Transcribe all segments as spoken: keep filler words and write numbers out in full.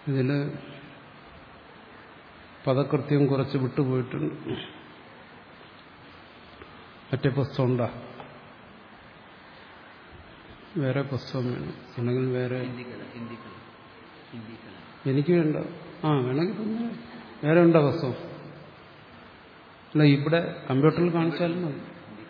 ഇതില് പദകൃത്യം കുറച്ച് വിട്ടുപോയിട്ടുണ്ട്. മറ്റേ പുസ്തകം ഉണ്ടാ? വേറെ പുസ്തകം വേണം, അല്ലെങ്കിൽ വേറെ എനിക്ക് വേണ്ട. ആ വേണമെങ്കിൽ തന്നെ വേറെ ഉണ്ടോ പുസ്തകം? അല്ല, ഇവിടെ കമ്പ്യൂട്ടറിൽ കാണിച്ചാലും മതി.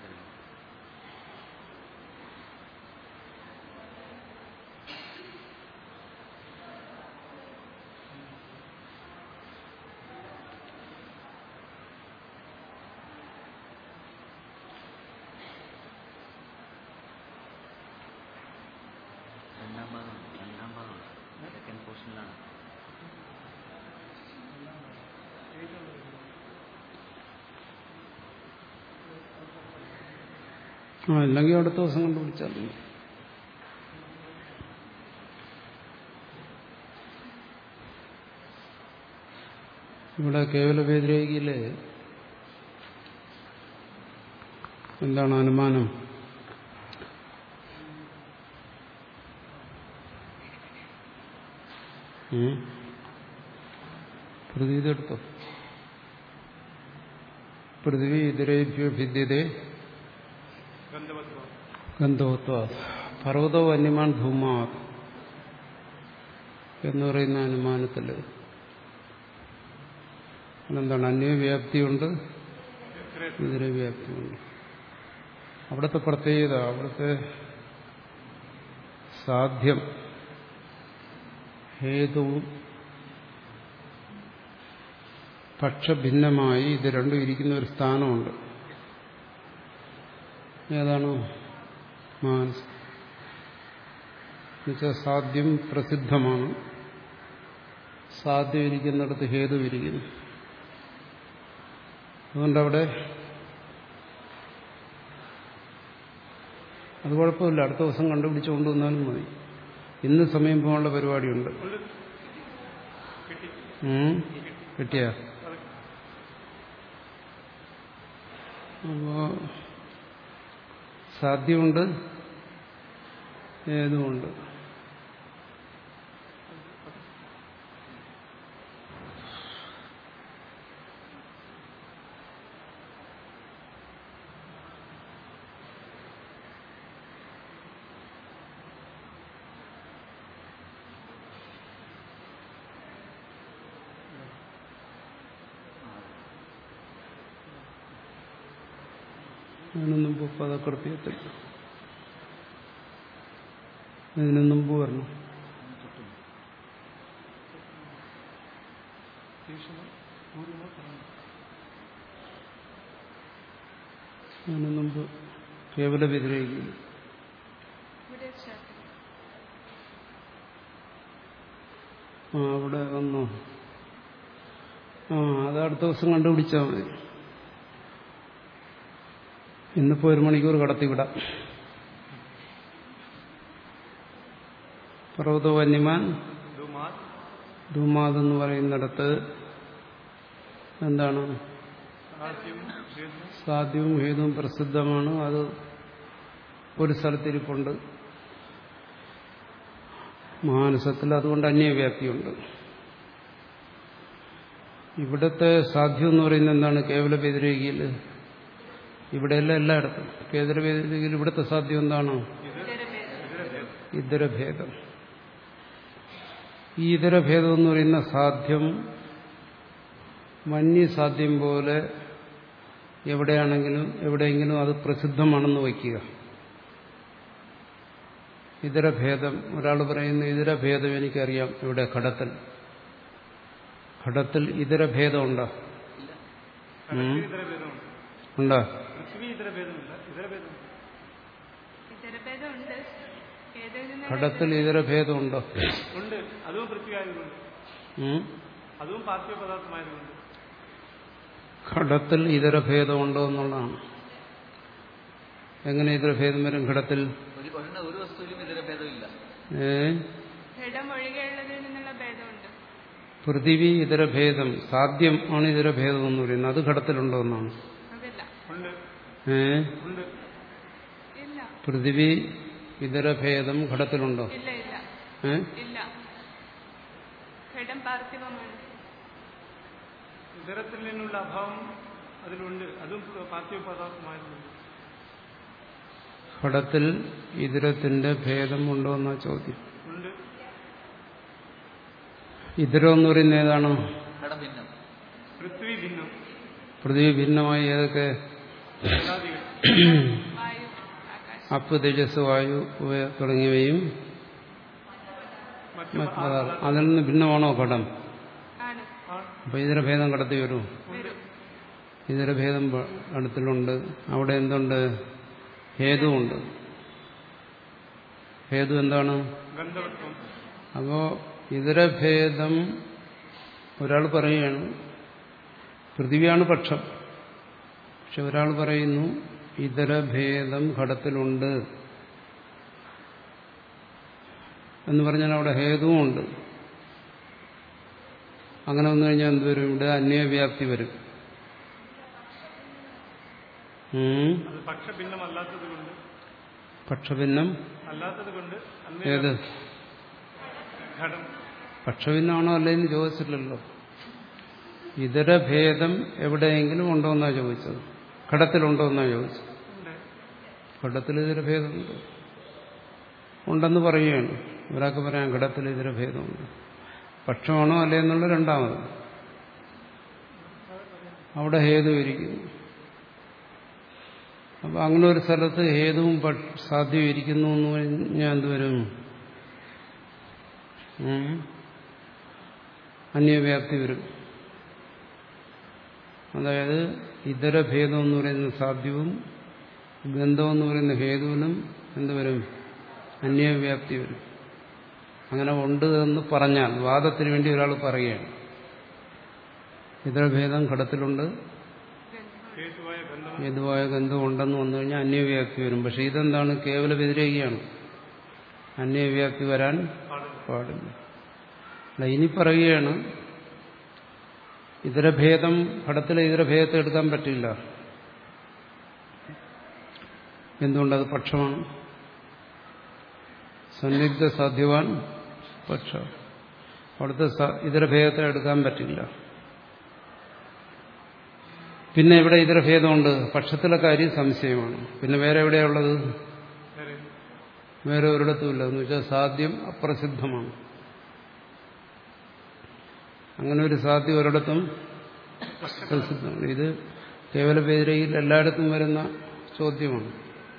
ആ അല്ലെങ്കിൽ അടുത്ത ദിവസം കണ്ടുപിടിച്ചാൽ മതി. ഇവിടെ കേവല വ്യതിരേകിയില് എന്താണ് അനുമാനം? പ്രതീതെടുത്തോ? പൃഥ്വി ഇതരേഭ്യോ ഭിദ്യതേ ഗന്ധവത്വ പർവ്വതോ വന്യമാൻ ധൂമാ എന്ന് പറയുന്ന അനുമാനത്തില് എന്താണ്? അന്വവ്യാപ്തിയുണ്ട്, ഇതരവ്യാപ്തിയുണ്ട്. അവിടുത്തെ പ്രത്യേകത, അവിടുത്തെ സാധ്യം ഹേതുവും പക്ഷഭിന്നമായി ഇത് രണ്ടും ഇരിക്കുന്ന ഒരു സ്ഥാനമുണ്ട്. ഏതാണ്? മാനസം. എന്നുവെച്ചാൽ സാധ്യം പ്രസിദ്ധമാണ്. സാധ്യം ഇരിക്കുന്നിടത്ത് ഹേതു ഇരിക്കുന്നു. അതുകൊണ്ടവിടെ അത് കുഴപ്പമില്ല, അടുത്ത ദിവസം കണ്ടുപിടിച്ചു കൊണ്ടുവന്നാലും മതി. ഇന്ന് സമയം പോകാനുള്ള പരിപാടിയുണ്ട്. കിട്ടിയ അപ്പോ സാധ്യമുണ്ട്, ഏതുമുണ്ട്. അതിനു മുമ്പ് പദകൃത്യത്തിൽ ഇതിനു മുമ്പ് വരണം. അതിനു മുമ്പ് കേവല വ്യതിരേകിയിൽ ആ അവിടെ വന്നോ? ആ അത് അടുത്ത ദിവസം കണ്ടുപിടിച്ചാൽ മതി. ഇന്നിപ്പോ ഒരു മണിക്കൂർ കടത്തിവിടാം. പർവ്വതോ വന്യമാൻ ധൂമാത് എന്ന് പറയുന്നിടത്ത് എന്താണ്? സാധ്യവും ഹേതുവും പ്രസിദ്ധമാണ്. അത് ഒരു സ്ഥലത്തിരിപ്പുണ്ട് മാനസത്തിൽ. അതുകൊണ്ട് അന്യവ്യാപ്തിയുണ്ട്. ഇവിടുത്തെ സാധ്യം എന്ന് പറയുന്നത് എന്താണ്? കേവല വ്യതിരേകിയിൽ ഇവിടെയല്ല, എല്ലായിടത്തും കേന്ദ്ര വ്യതിരേകിയിൽ ഇവിടുത്തെ സാധ്യം എന്താണോ? ഇതരഭേദം. ഈ ഇതരഭേദം എന്ന് പറയുന്ന സാധ്യം മന്യസാധ്യം പോലെ എവിടെയാണെങ്കിലും എവിടെയെങ്കിലും അത് പ്രസിദ്ധമാണെന്ന് വയ്ക്കുക. ഇതരഭേദം ഒരാൾ പറയുന്നു, ഇതരഭേദം എനിക്കറിയാം. ഇവിടെ ഘടത്തിൽ ഘടത്തിൽ ഇതരഭേദം ഉണ്ടോ? ഉണ്ടോ? ഘടത്തിൽ ഇതരഭേദമുണ്ടോ? ഘടത്തിൽ ഇതരഭേദമുണ്ടോ എന്നുള്ളതാണ്. എങ്ങനെ ഇതരഭേദം വരും ഘടത്തിൽ? ഏ പൃഥിവി ഇതരഭേദം, സാധ്യം ആണ് ഇതരഭേദം എന്ന് പറയുന്നത്. അത് ഘടത്തിലുണ്ടോ എന്നാണ്. ഏ പൃഥിവി ഇതരഭേദം ഘടത്തിലുണ്ടോ? ഏ ഘടം പാർത്ഥിവമാണ്. ഇതരത്തിൽ നിന്നുള്ള അഭാവം അതിലുണ്ട്, അതും പാർത്ഥിവ പദാർത്ഥമായിരുന്നു. ഘടത്തിൽ ഇതരത്തിന്റെ ഭേദം ഉണ്ടോ എന്നാ ചോദ്യം. ഉണ്ട്. ഇതരം എന്ന് പറയുന്നത് ഏതാണ്? പൃഥ്വി ഭിന്നം. പൃഥ്വി ഭിന്നമായി ഏതൊക്കെ? അപ്പ്, തേജസ്, വായു തുടങ്ങിയവയും മറ്റു പദാർത്ഥം. അതിൽ നിന്ന് ഭിന്നമാണോ ഘടം? അപ്പൊ ഇതരഭേദം കടത്തി വരൂ. ഇതരഭേദം അടുത്തിലുണ്ട്. അവിടെ എന്തുണ്ട്? ഹേതുവുണ്ട്. ഹേതു എന്താണ്? അപ്പോ ഇതരഭേദം ഒരാൾ പറയുകയാണ്, പൃഥ്വിയാണ് പക്ഷം. പക്ഷെ ഒരാൾ പറയുന്നു ഇതരഭേദം ഘടത്തിലുണ്ട് എന്ന് പറഞ്ഞാൽ അവിടെ ഹേതുവുമുണ്ട്. അങ്ങനെ വന്നു കഴിഞ്ഞാൽ എന്തുവരും? ഇവിടെ അന്യവ്യാപ്തി വരും. പക്ഷഭിന്നം ഏത്? പക്ഷഭിന്നമാണോ അല്ലെന്ന് ചോദിച്ചില്ലല്ലോ. ഇതരഭേദം എവിടെയെങ്കിലും ഉണ്ടോ എന്നാ ചോദിച്ചത്. ഘടത്തിലുണ്ടോ എന്നാ ചോദിച്ചത്. ഘടത്തിൽ ഇതരഭേദമുണ്ട്, ഉണ്ടെന്ന് പറയുകയാണ്. ഒരാൾക്ക് പറയാം ഘടത്തിൽ ഇതരഭേദമുണ്ട്. പക്ഷമാണോ അല്ലേ എന്നുള്ള രണ്ടാമത്. അവിടെ ഹേതു ഇരിക്കുന്നു. അപ്പൊ അങ്ങനെ ഒരു സ്ഥലത്ത് ഹേതുവും സാധ്യവും ഇരിക്കുന്നു എന്ന് പറഞ്ഞാൽ എന്തുവരും? അന്യവ്യാപ്തി വരും. അതായത് ഇതരഭേദം എന്ന് പറയുന്ന സാധ്യവും ഗന്ധം എന്ന് പറയുന്ന ഹേതുവിനും എന്തുവരും? അന്യവ്യാപ്തി വരും. അങ്ങനെ ഉണ്ട് എന്ന് പറഞ്ഞാൽ വാദത്തിന് വേണ്ടി ഒരാൾ പറയുകയാണ് ഇതരഭേദം ഘടത്തിലുണ്ട്, ഹേതുവായ ഗന്ധം ഉണ്ടെന്ന് വന്നു കഴിഞ്ഞാൽ അന്യവ്യാപ്തി വരും. പക്ഷെ ഇതെന്താണ്? കേവല വ്യതിരേകിയാണ്. അന്യവ്യാപ്തി വരാൻ പാടില്ല. അല്ല, ഇനി പറയുകയാണ് ഇതരഭേദം ഘടത്തിലെ ഇതരഭേദത്തെ എടുക്കാൻ പറ്റില്ല. എന്തുകൊണ്ടത് പക്ഷമാണ്? സന്നിഗ്ധ സാധ്യവാൻ പക്ഷ. അവിടുത്തെ ഇതരഭേദത്തെ എടുക്കാൻ പറ്റില്ല. പിന്നെ ഇവിടെ ഇതരഭേദമുണ്ട്. പക്ഷത്തിലെ കാര്യം സംശയമാണ്. പിന്നെ വേറെ എവിടെയുള്ളത്? വേറെ ഒരിടത്തുമില്ല. എന്ന് വെച്ചാൽ സാധ്യം അപ്രസിദ്ധമാണ്. അങ്ങനെ ഒരു സാധ്യം ഒരിടത്തും പ്രസിദ്ധമാണ്. ഇത് കേവല വ്യതിരേകിയിൽ എല്ലായിടത്തും വരുന്ന ചോദ്യമാണ്.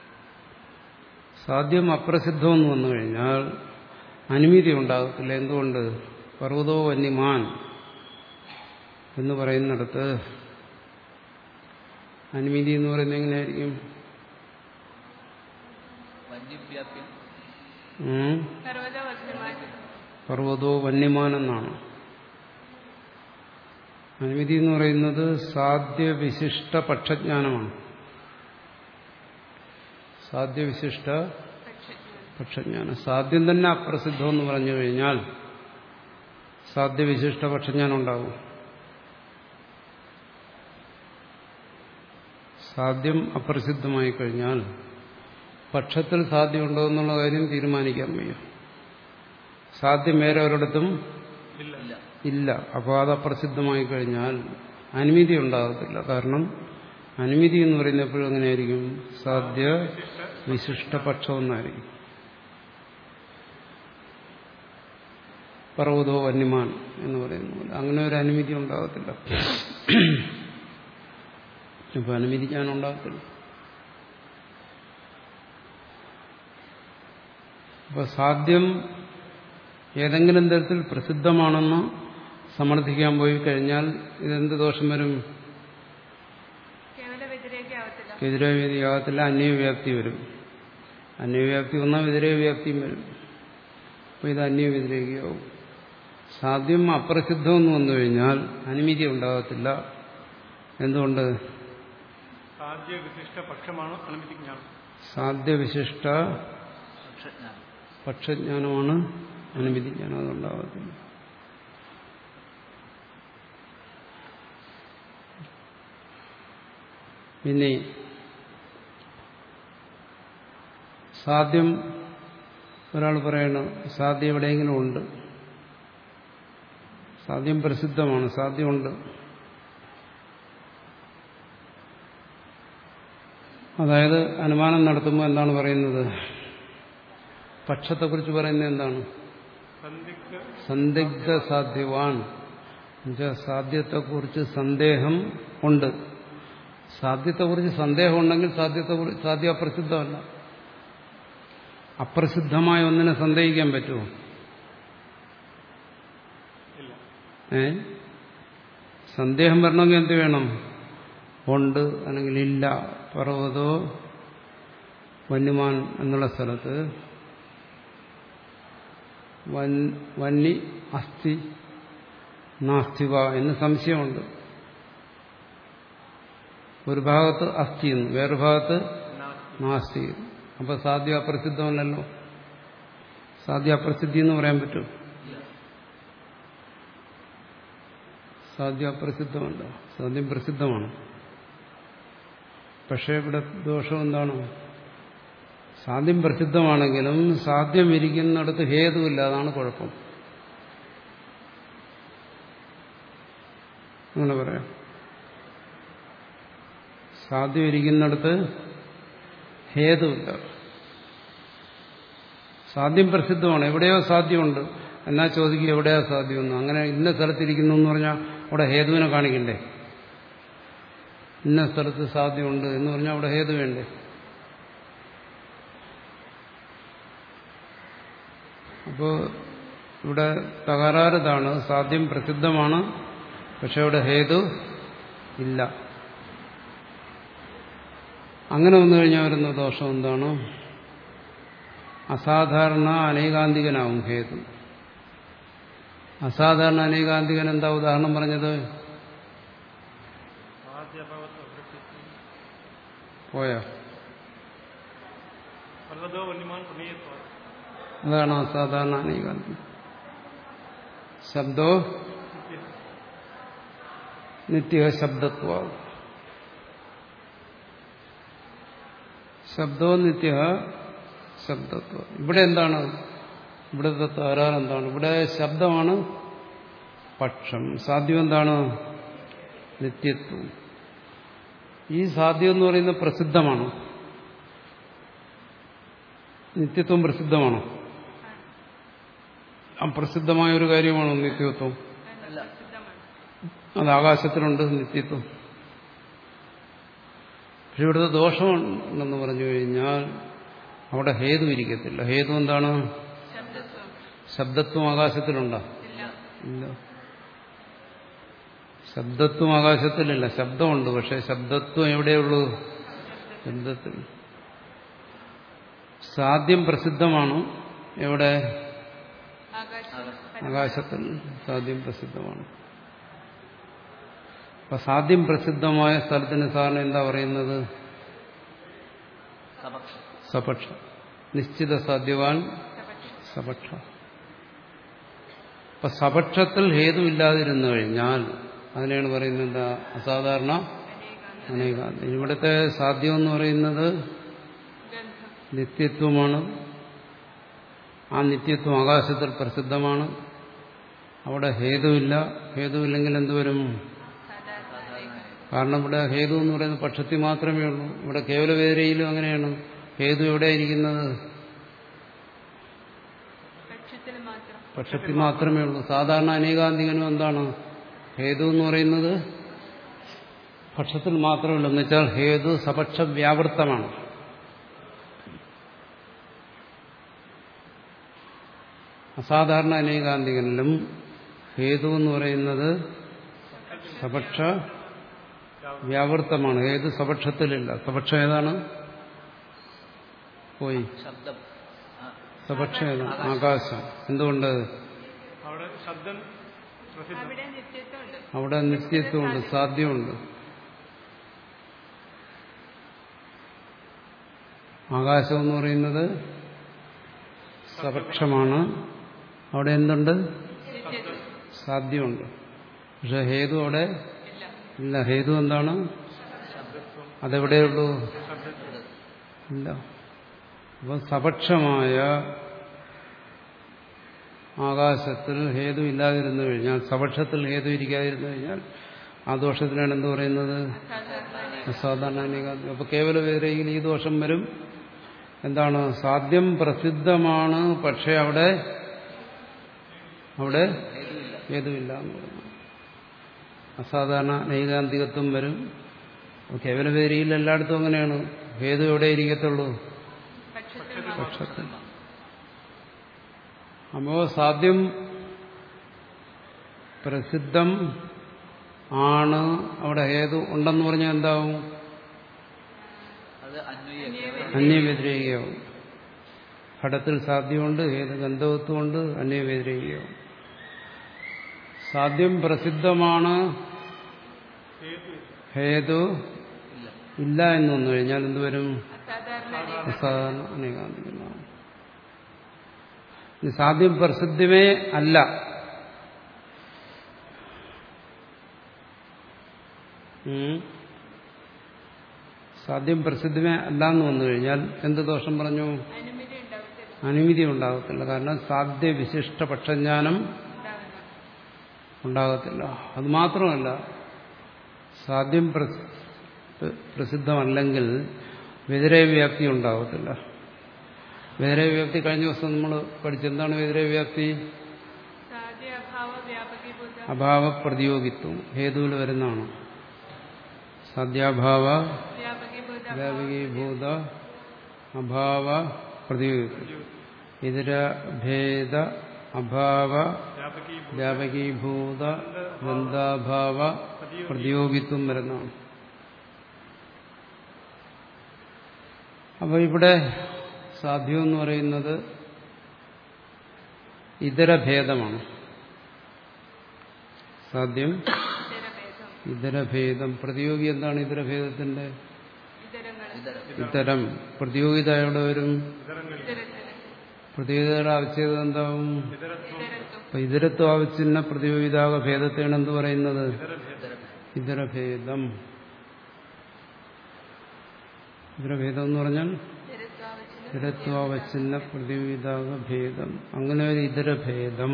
സാധ്യം അപ്രസിദ്ധമെന്ന് വന്നു കഴിഞ്ഞാൽ അനുമതി ഉണ്ടാകത്തില്ല. എന്തുകൊണ്ട്? പർവ്വതോ വന്യമാൻ എന്ന് പറയുന്നിടത്ത് അനുമതി എന്ന് പറയുന്നത് എങ്ങനെയായിരിക്കും? പർവ്വതോ വന്യമാൻ എന്നാണ്. അനുമതി എന്ന് പറയുന്നത് സാധ്യവിശിഷ്ട പക്ഷജ്ഞാനമാണ്. സാധ്യവിശിഷ്ട പക്ഷജ്ഞാനം. സാധ്യം തന്നെ അപ്രസിദ്ധം എന്ന് പറഞ്ഞു കഴിഞ്ഞാൽ സാധ്യവിശിഷ്ട പക്ഷജ്ഞാനം ഉണ്ടാവും. സാധ്യം അപ്രസിദ്ധമായി കഴിഞ്ഞാൽ പക്ഷത്തിൽ സാധ്യമുണ്ടോ എന്നുള്ള കാര്യം തീരുമാനിക്കാൻ വയ്യ. സാധ്യം വേറെ ഒരിടത്തും ഇല്ല. അപ്പോൾ അത് അപ്രസിദ്ധമായി കഴിഞ്ഞാൽ അനുമതി ഉണ്ടാകത്തില്ല. കാരണം അനുമതി എന്ന് പറയുന്നത് എപ്പോഴും എങ്ങനെയായിരിക്കും? സാധ്യ വിശിഷ്ട പക്ഷം എന്നായിരിക്കും. പർവ്വതോ വന്യമാൻ എന്ന് പറയുന്ന പോലെ അങ്ങനെ ഒരു അനുമതി ഉണ്ടാകത്തില്ല. ഇപ്പൊ അനുമതിക്കാൻ ഉണ്ടാകത്തില്ല. അപ്പൊ സാധ്യം ഏതെങ്കിലും തരത്തിൽ പ്രസിദ്ധമാണെന്ന് സമർത്ഥിക്കാൻ പോയി കഴിഞ്ഞാൽ ഇതെന്ത് ദോഷം വരും? വ്യതിരേകയാകത്തില്ല, അന്യവ്യാപ്തി വരും. അന്യവ്യാപ്തി വന്നാൽ വ്യതിരേകവ്യാപ്തിയും വരും. അപ്പൊ ഇത് അന്യവ്യതിരേകയാവും. സാധ്യം അപ്രസിദ്ധമെന്ന് വന്നു കഴിഞ്ഞാൽ അനുമതി ഉണ്ടാകത്തില്ല. എന്തുകൊണ്ട്? സാധ്യവിശിഷ്ട പക്ഷമാണ് അനുമതിജ്ഞാനം. സാധ്യവിശിഷ്ട പക്ഷജ്ഞാനമാണ് അനുമതിജ്ഞാനം. അതുണ്ടാകത്തില്ല. പിന്നെ സാധ്യം ഒരാൾ പറയണം സാധ്യം എവിടെയെങ്കിലും ഉണ്ട്. സാധ്യം പ്രസിദ്ധമാണ്, സാധ്യമുണ്ട്. അതായത് അനുമാനം നടത്തുമ്പോൾ എന്താണ് പറയുന്നത്? പക്ഷത്തെക്കുറിച്ച് പറയുന്നത് എന്താണ്? സന്ദിഗ്ധ സാധ്യവാൻ. എന്നുവെച്ചാൽ സാധ്യത്തെക്കുറിച്ച് സന്ദേഹം ഉണ്ട്. സാധ്യത്തെക്കുറിച്ച് സന്ദേഹം ഉണ്ടെങ്കിൽ സാധ്യത്തെ സാധ്യ അപ്രസിദ്ധമല്ല. അപ്രസിദ്ധമായ ഒന്നിനെ സന്ദേഹിക്കാൻ പറ്റുമോ? ഏ സന്ദേഹം വരണമെങ്കിൽ എന്ത് വേണം? ഉണ്ട് അല്ലെങ്കിൽ ഇല്ല. പർവ്വതോ വന്യമാൻ എന്നുള്ള സ്ഥലത്ത് വന്നി അസ്ഥി നാസ്തിവ എന്ന് സംശയമുണ്ട്. ഒരു ഭാഗത്ത് അസ്ഥി എന്ന്, വേറൊരു ഭാഗത്ത് നാസ്തി. അപ്പൊ സാധ്യ അപ്രസിദ്ധമല്ലല്ലോ. സാധ്യ അപ്രസിദ്ധി എന്ന് പറയാൻ പറ്റും? സാധ്യ അപ്രസിദ്ധമല്ല, സാധ്യം പ്രസിദ്ധമാണ്. പക്ഷേ ഇവിടെ ദോഷം എന്താണ്? സാധ്യം പ്രസിദ്ധമാണെങ്കിലും സാധ്യം ഇരിക്കുന്നിടത്ത് ഹേതുവില്ല. അതാണ് കുഴപ്പം. അങ്ങനെ പറയാം. സാധ്യം ഇരിക്കുന്നിടത്ത് ഹേതുവില്ല. സാധ്യം പ്രസിദ്ധമാണ്, എവിടെയോ സാധ്യമുണ്ട്. എന്നാ ചോദിക്കുക എവിടെയാ സാധ്യമെന്ന്. അങ്ങനെ ഇന്ന സ്ഥലത്തിരിക്കുന്നു എന്ന് പറഞ്ഞാൽ അവിടെ ഹേതുവിനെ കാണിക്കണ്ടേ? ഇന്ന സ്ഥലത്ത് സാധ്യമുണ്ട് എന്ന് പറഞ്ഞാൽ അവിടെ ഹേതു വേണ്ടേ? അപ്പോൾ ഇവിടെ തകരാറിതാണ്. സാധ്യം പ്രസിദ്ധമാണ്, പക്ഷെ അവിടെ ഹേതു ഇല്ല. അങ്ങനെ വന്നു കഴിഞ്ഞാൽ വരുന്ന ദോഷം എന്താണ്? അസാധാരണ അനേകാന്തികനാവും ഹേതു. അസാധാരണ അനേകാന്തികൻ എന്താ ഉദാഹരണം പറഞ്ഞത്? പോയോ? അതാണ് അസാധാരണ അനേകാന്തികൻ. ശബ്ദോ നിത്യ ശബ്ദത്വ. ശബ്ദോ നിത്യ ശബ്ദത്വം. ഇവിടെ എന്താണ്? ഇവിടുത്തെ തകരാറ് എന്താണ്? ഇവിടെ ശബ്ദമാണ് പക്ഷം, സാധ്യം എന്താണ്? നിത്യത്വം. ഈ സാധ്യം എന്ന് പറയുന്നത് പ്രസിദ്ധമാണ്. നിത്യത്വം പ്രസിദ്ധമാണോ? അപ്രസിദ്ധമായ ഒരു കാര്യമാണോ നിത്യത്വം? അത് ആകാശത്തിലുണ്ട് നിത്യത്വം. പക്ഷെ ഇവിടുത്തെ ദോഷമുണ്ടെന്ന് പറഞ്ഞു കഴിഞ്ഞാൽ അവിടെ ഹേതു ഇരിക്കത്തില്ല. ഹേതു എന്താണ്? ശബ്ദത്വം ആകാശത്തിലുണ്ടോ? ഇല്ല. ശബ്ദത്വം ആകാശത്തിലില്ല. ശബ്ദമുണ്ട്, പക്ഷെ ശബ്ദത്വം എവിടെയുള്ളൂ? ശബ്ദത്തിൽ. സാധ്യം പ്രസിദ്ധമാണ് എവിടെ? ആകാശത്തിൽ. സാധ്യം പ്രസിദ്ധമാണ്. അപ്പൊ സാധ്യം പ്രസിദ്ധമായ സ്ഥലത്തിന് സാറിന് എന്താ പറയുന്നത്? സപക്ഷ. നിശ്ചിത സാധ്യവാൻ സപക്ഷ. അപ്പൊ സപക്ഷത്തിൽ ഹേതു ഇല്ലാതിരുന്നു കഴിഞ്ഞാൽ അതിനെയാണ് പറയുന്നത് എന്താ? അസാധാരണ അനേകാന്തി. ഇവിടുത്തെ സാധ്യം എന്ന് പറയുന്നത് നിത്യത്വമാണ്. ആ നിത്യത്വം ആകാശത്തിൽ പ്രസിദ്ധമാണ്. അവിടെ ഹേതുവില്ല. ഹേതുവില്ലെങ്കിൽ എന്തുവരും? കാരണം ഇവിടെ ഹേതു എന്ന് പറയുന്നത് പക്ഷത്തിൽ മാത്രമേ ഉള്ളൂ. ഇവിടെ കേവലവേദനയിലും അങ്ങനെയാണ്. ഹേതു എവിടെയിരിക്കുന്നത്? പക്ഷത്തിൽ മാത്രമേ ഉള്ളൂ. സാധാരണ അനേകാന്തികനും എന്താണ്? ഹേതു എന്ന് പറയുന്നത് പക്ഷത്തിൽ മാത്രമേ ഉള്ളൂ. എന്ന് വെച്ചാൽ ഹേതു സപക്ഷ വ്യാവൃത്തമാണ്. അസാധാരണ അനേകാന്തികനിലും ഹേതു എന്ന് പറയുന്നത് സപക്ഷ വ്യാവൃത്തമാണ്. ഹേതു സപക്ഷത്തിലില്ല. സപക്ഷം ഏതാണ്? പോയി. സപക്ഷം ഏതാണ്? ആകാശം. എന്തുകൊണ്ട്? അവിടെ നിത്യത്വമുണ്ട്, സാധ്യമുണ്ട്. ആകാശം എന്ന് പറയുന്നത് സപക്ഷമാണ്. അവിടെ എന്തുണ്ട്? സാധ്യമുണ്ട്. പക്ഷെ ഹേതു അവിടെ ഇല്ല. ഹേതു എന്താണ്? അതെവിടെയുള്ളൂ? ഇല്ല. അപ്പം സപക്ഷമായ ആകാശത്തിൽ ഹേതു ഇല്ലാതിരുന്നു കഴിഞ്ഞാൽ, സപക്ഷത്തിൽ ഹേതു ഇരിക്കാതിരുന്നു കഴിഞ്ഞാൽ ആ ദോഷത്തിനാണ് എന്ത് പറയുന്നത്? അസാധാരണ അനേകാന്തികം. അപ്പൊ കേവല വ്യതിരേകിൽ ഈ ദോഷം വരും. എന്താണ്? സാധ്യം പ്രസിദ്ധമാണ്, പക്ഷെ അവിടെ അവിടെ ഹേതുവില്ല എന്ന് പറയുന്നു. അസാധാരണ നൈകാന്തികത്വം വരും. കേവല വ്യതിരേകിൽ എല്ലായിടത്തും അങ്ങനെയാണ്. ഹേതു എവിടെ ഇരിക്കത്തുള്ളൂ? പക്ഷത്തിൽ. അപ്പോ സാധ്യം പ്രസിദ്ധം ആണ്, അവിടെ ഹേതു ഉണ്ടെന്ന് പറഞ്ഞാൽ എന്താവും? അന്യവ്യതിരേകിയാവും. ഘടത്തിൽ സാധ്യമുണ്ട്, ഹേതു ഗന്ധവത്വമുണ്ട്, അന്യവ്യതിരേകിയാവും. സാധ്യം പ്രസിദ്ധമാണ്, ഹേതു ഇല്ല എന്ന് വന്നു കഴിഞ്ഞാൽ എന്തുവരും? അസാധാരണ അനേകാന്തികമാണ്. സാധ്യം പ്രസിദ്ധമേ അല്ല, സാധ്യം പ്രസിദ്ധമേ അല്ല എന്ന് വന്നു കഴിഞ്ഞാൽ എന്ത് ദോഷം പറഞ്ഞു? അനുമതി ഉണ്ടാകത്തില്ല. കാരണം സാധ്യവിശിഷ്ട പക്ഷജ്ഞാനം ഉണ്ടാകത്തില്ല. അത് മാത്രമല്ല, സാധ്യം പ്രസിദ്ധമല്ലെങ്കിൽ വ്യതിരേകവ്യാപ്തി ഉണ്ടാകത്തില്ല. വ്യതിരേകവ്യാപ്തി കഴിഞ്ഞ ദിവസം നമ്മൾ പഠിച്ചെന്താണ് വ്യതിരേകവ്യാപ്തി? അഭാവ പ്രതിയോഗിത്വം ഹേതുവിൽ വരുന്നതാണ്. സാധ്യാഭാവ വ്യാപകീഭൂത അഭാവ പ്രതിയോഗിത്വം. ഇതരഭേദ അഭാവ വ്യാപകീഭൂത ബന്ധാഭാവ പ്രതിയോഗിത്വം വരുന്നതാണ്. അപ്പോൾ ഇവിടെ സാധ്യം എന്ന് പറയുന്നത് ഇതരഭേദമാണ്. സാധ്യം ഇതരഭേദം. പ്രതിയോഗി എന്താണ് ഇതരഭേദത്തിന്റെ? ഇതരം. പ്രതിയോഗിത എവിടെ വരും? പ്രതിയോഗിതയുടെ ആവശ്യകത എന്താവും? അപ്പൊ ഇതരത്വ ആവശ്യന്ന പ്രതിയോഗിതാക ഭേദത്തെയാണ് എന്ത് പറയുന്നത്? ഇതരഭേദം. ഇതരഭേദം എന്ന് പറഞ്ഞാൽ ഇതരത്വാവച്ഛിന്ന പ്രതിയോഗിതാക ഭേദം. അങ്ങനെ ഒരു ഇതരഭേദം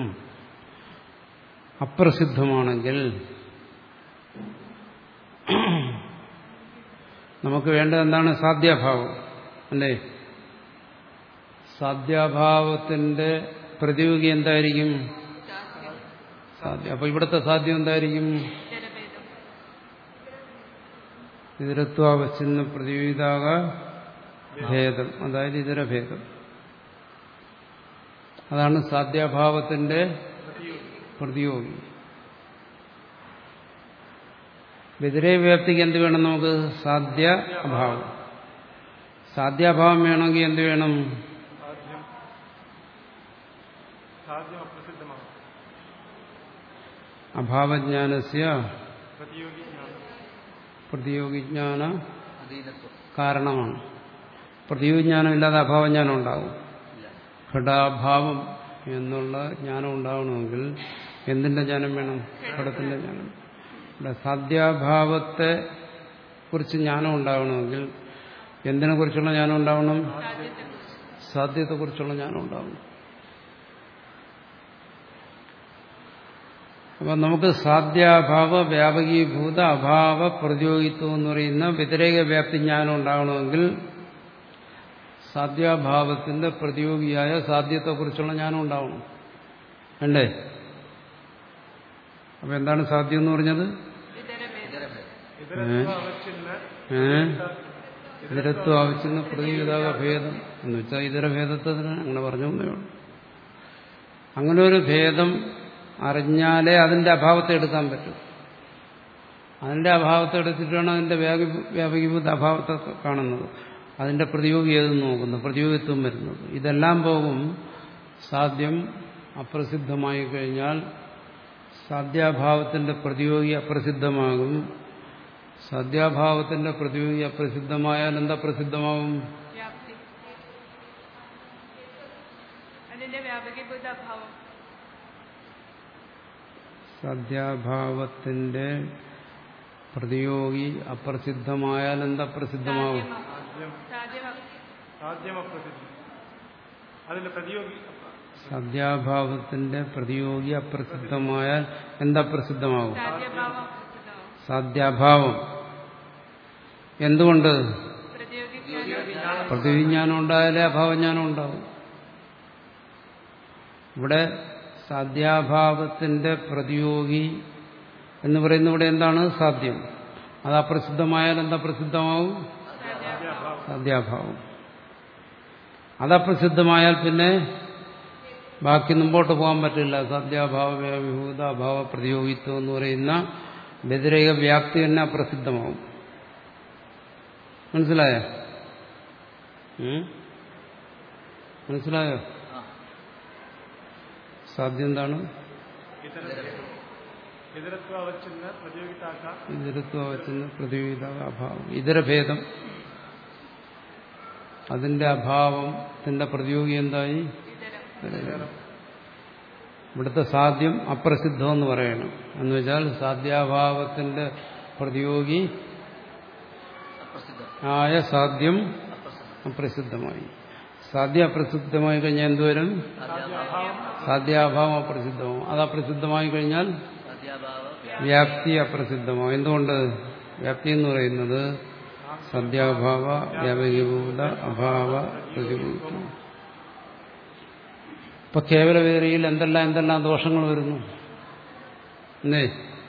അപ്രസിദ്ധമാണെങ്കിൽ നമുക്ക് വേണ്ടത് എന്താണ്? സാധ്യാഭാവം അല്ലേ? സാധ്യാഭാവത്തിന്റെ പ്രതിയോഗി എന്തായിരിക്കും? സാധ്യ. അപ്പൊ ഇവിടുത്തെ സാധ്യം എന്തായിരിക്കും? ഇതരത്വാവച്ഛിന്ന പ്രതിയോഗിതാക ഭേദം, അതായത് ഇതരഭേദം. അതാണ് സാധ്യാഭാവത്തിന്റെ പ്രതിയോഗി. വ്യതിരേകവ്യാപ്തിക്ക് എന്ത് വേണം നമുക്ക്? സാധ്യ അഭാവം. സാധ്യാഭാവം വേണമെങ്കിൽ എന്ത് വേണം? അഭാവജ്ഞാനസ്യ പ്രതിയോഗിജ്ഞാന കാരണമാണ്. പ്രതിയോഗിജ്ഞാനം ഇല്ലാതെ അഭാവജ്ഞാനം ഉണ്ടാകും. ഘടാഭാവം എന്നുള്ള ജ്ഞാനം ഉണ്ടാവണമെങ്കിൽ എന്തിന്റെ ജ്ഞാനം വേണം? ഘടത്തിന്റെ ജ്ഞാനം. ഇവിടെ സാധ്യാഭാവത്തെ കുറിച്ച് ജ്ഞാനം ഉണ്ടാവണമെങ്കിൽ എന്തിനെ കുറിച്ചുള്ള ജ്ഞാനം ഉണ്ടാവണം? സാധ്യത്തെക്കുറിച്ചുള്ള ജ്ഞാനം ഉണ്ടാവണം. അപ്പൊ നമുക്ക് സാധ്യാഭാവ വ്യാപകീഭൂത അഭാവ പ്രതിയോഗിത്വം എന്ന് പറയുന്ന വ്യതിരേക വ്യാപ്തി ജ്ഞാനം ഉണ്ടാവണമെങ്കിൽ സാധ്യാഭാവത്തിന്റെ പ്രതിയോഗിയായ സാധ്യത്തെക്കുറിച്ചുള്ള ജ്ഞാനം ഉണ്ടാവണം. വേണ്ടേ? അപ്പൊ എന്താണ് സാധ്യം എന്ന് പറഞ്ഞത്? ഇതരത്വം ആവശ്യത്തിന് പ്രതിയോഗിതാക ഭേദം എന്ന് വെച്ചാൽ ഇതരഭേദത്തിന് അങ്ങനെ പറഞ്ഞു തന്നേ ഉള്ളൂ. അങ്ങനെ ഒരു ഭേദം അറിഞ്ഞാലേ അതിന്റെ അഭാവത്തെ എടുക്കാൻ പറ്റും. അതിന്റെ അഭാവത്തെ എടുത്തിട്ടാണ് അതിന്റെ വ്യാപകീഭൂത അഭാവത്തെ കാണുന്നത്. അതിന്റെ പ്രതിയോഗി ഏതെന്ന് നോക്കുന്നത്, പ്രതിയോഗിത്വം വരുന്നത്. ഇതെല്ലാം പോകും. സാധ്യം അപ്രസിദ്ധമായി കഴിഞ്ഞാൽ സാധ്യാഭാവത്തിന്റെ പ്രതിയോഗി അപ്രസിദ്ധമാകും. സാധ്യാഭാവത്തിന്റെ പ്രതിയോഗി അപ്രസിദ്ധമായാൽ എന്താ പ്രസിദ്ധമാവും? സാധ്യാഭാവത്തിന്റെ പ്രതിയോഗി അപ്രസിദ്ധമായാൽ എന്താ പ്രസിദ്ധമാവും? സാധ്യാഭാവത്തിന്റെ പ്രതിയോഗി അപ്രസിദ്ധമായാൽ എന്തപ്രസിദ്ധമാകും? സാധ്യാഭാവം. എന്തുകൊണ്ട്? പ്രതിവിജ്ഞാനം ഉണ്ടായാലേ അഭാവജ്ഞാനം ഉണ്ടാവും. ഇവിടെ സാധ്യാഭാവത്തിന്റെ പ്രതിയോഗി എന്ന് പറയുന്ന ഇവിടെ എന്താണ്? സാധ്യം. അത് അപ്രസിദ്ധമായാൽ എന്താ പ്രസിദ്ധമാവും? സാധ്യാഭാവം. അതപ്രസിദ്ധമായാൽ പിന്നെ ബാക്കി മുമ്പോട്ട് പോകാൻ പറ്റില്ല. സാധ്യാഭാവ വിഭൂത അഭാവ പ്രതിയോഗിത്വം എന്ന് പറയുന്ന വ്യതിരേക വ്യാപ്തി തന്നെ അപ്രസിദ്ധമാവും. മനസ്സിലായോ? മനസ്സിലായോ? സാധ്യം എന്താണ്? ഇതരത്വവച്ചിന് പ്രതിയോഗിത അഭാവം. ഇതരഭേദം, അതിന്റെ അഭാവത്തിന്റെ പ്രതിയോഗി എന്തായി? ഇവിടുത്തെ സാധ്യം അപ്രസിദ്ധം എന്ന് പറയണം. എന്ന് വെച്ചാൽ സാധ്യാഭാവത്തിന്റെ പ്രതിയോഗി ആയ സാധ്യം അപ്രസിദ്ധമായി. സാധ്യ അപ്രസിദ്ധമായി കഴിഞ്ഞാൽ എന്തുവരും? സാധ്യാഭാവം അപ്രസിദ്ധമാവും. അത് അപ്രസിദ്ധമായി കഴിഞ്ഞാൽ വ്യാപ്തി അപ്രസിദ്ധമാവും. എന്തുകൊണ്ട്? വ്യാപ്തി എന്ന് പറയുന്നത് സാധ്യാഭാവ വ്യാപകീഭൂത അഭാവ പ്രതിഭൂതം. ഇപ്പൊ കേവല വേദിയിൽ എന്തെല്ലാം എന്തെല്ലാം ദോഷങ്ങൾ വരുന്നു എന്നേ.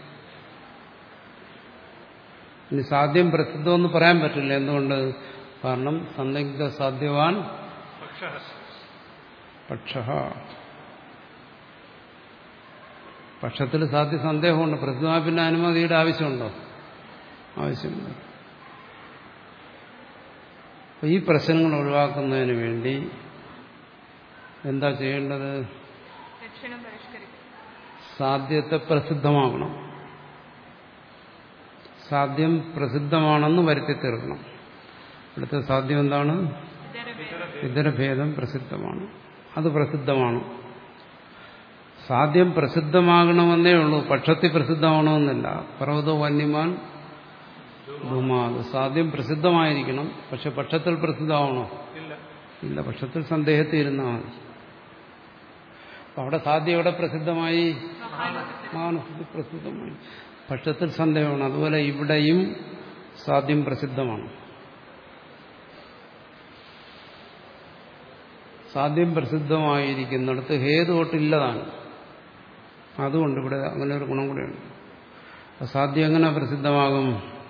ഇനി സാധ്യം പ്രസിദ്ധമെന്ന് പറയാൻ പറ്റില്ല. എന്തുകൊണ്ട്? കാരണം സന്ദിഗ്ധ സാധ്യവാൻ പക്ഷ. പക്ഷത്തിൽ സാധ്യ സന്ദേഹമുണ്ട്. പ്രസിദ്ധമായ പിന്നെ അനുമതിയുടെ ആവശ്യമുണ്ടോ? ആവശ്യമില്ല. ഈ പ്രശ്നങ്ങൾ ഒഴിവാക്കുന്നതിന് വേണ്ടി എന്താ ചെയ്യേണ്ടത്? സാധ്യത്തെ പ്രസിദ്ധമാകണം. സാധ്യം പ്രസിദ്ധമാണെന്ന് വരുത്തി തീർക്കണം. ഇവിടുത്തെ സാധ്യം എന്താണ്? ഇതരഭേദം പ്രസിദ്ധമാണ്. അത് പ്രസിദ്ധമാണ്. സാധ്യം പ്രസിദ്ധമാകണമെന്നേ ഉള്ളൂ. പക്ഷത്തിൽ പ്രസിദ്ധമാകണമെന്നില്ല. പർവ്വതോ വന്യമാൻ ധൂമാത്. സാധ്യം പ്രസിദ്ധമായിരിക്കണം. പക്ഷെ പക്ഷത്തിൽ പ്രസിദ്ധമാണോ? ഇല്ല. പക്ഷത്തിൽ സന്ദേഹത്തിൽ ഇരുന്നാൽ മതി. അവിടെ സാധ്യം എവിടെ പ്രസിദ്ധമായി? മാനസത്തിൽ പ്രസിദ്ധമായി. പക്ഷത്തിൽ സന്ദേഹമാണ്. അതുപോലെ ഇവിടെയും സാധ്യം പ്രസിദ്ധമാണ്. സാധ്യം പ്രസിദ്ധമായിരിക്കുന്നിടത്ത് ഹേതു തൊട്ടില്ലതാണ്. അതുകൊണ്ട് ഇവിടെ അങ്ങനെ ഒരു ഗുണം കൂടെയുണ്ട്. സാധ്യം എങ്ങനെ പ്രസിദ്ധമാകും?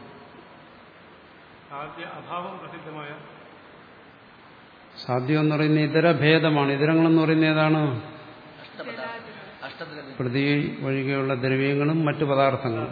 സാധ്യം എന്ന് പറയുന്ന ഇതരഭേദമാണ്. ഇതരങ്ങളെന്ന് പറയുന്നത് ഏതാണ്? പ്രതി ഒഴികെയുള്ള ദ്രവ്യങ്ങളും മറ്റു പദാർത്ഥങ്ങളും.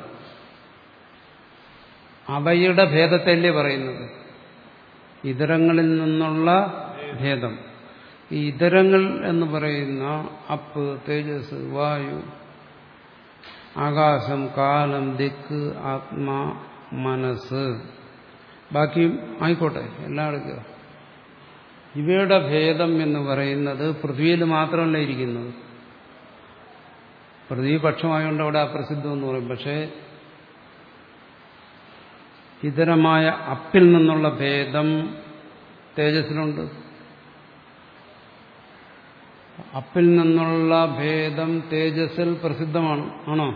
അവയുടെ ഭേദത്തല്ലേ പറയുന്നത്? ഇതരങ്ങളിൽ നിന്നുള്ള ഭേദം. ഈ ഇതരങ്ങൾ എന്ന് പറയുന്ന അപ്പ്, തേജസ്, വായു, ആകാശം, കാലം, ദിക്ക്, ആത്മാ, മനസ്സ്, ബാക്കിയും ആയിക്കോട്ടെ, എല്ലാം എടുക്കുക. ഇവയുടെ ഭേദം എന്ന് പറയുന്നത് പൃഥ്വിയിൽ മാത്രമല്ല ഇരിക്കുന്നത്. പൃഥ്വി പക്ഷമായതുകൊണ്ട് അവിടെ അപ്രസിദ്ധം എന്ന് പറയും. പക്ഷേ ഇതരമായ അപ്പിൽ നിന്നുള്ള ഭേദം തേജസ്സിലുണ്ട്. അപ്പിൽ നിന്നുള്ള ഭേദം തേജസ്സിൽ പ്രസിദ്ധമാണ്. ആണോ?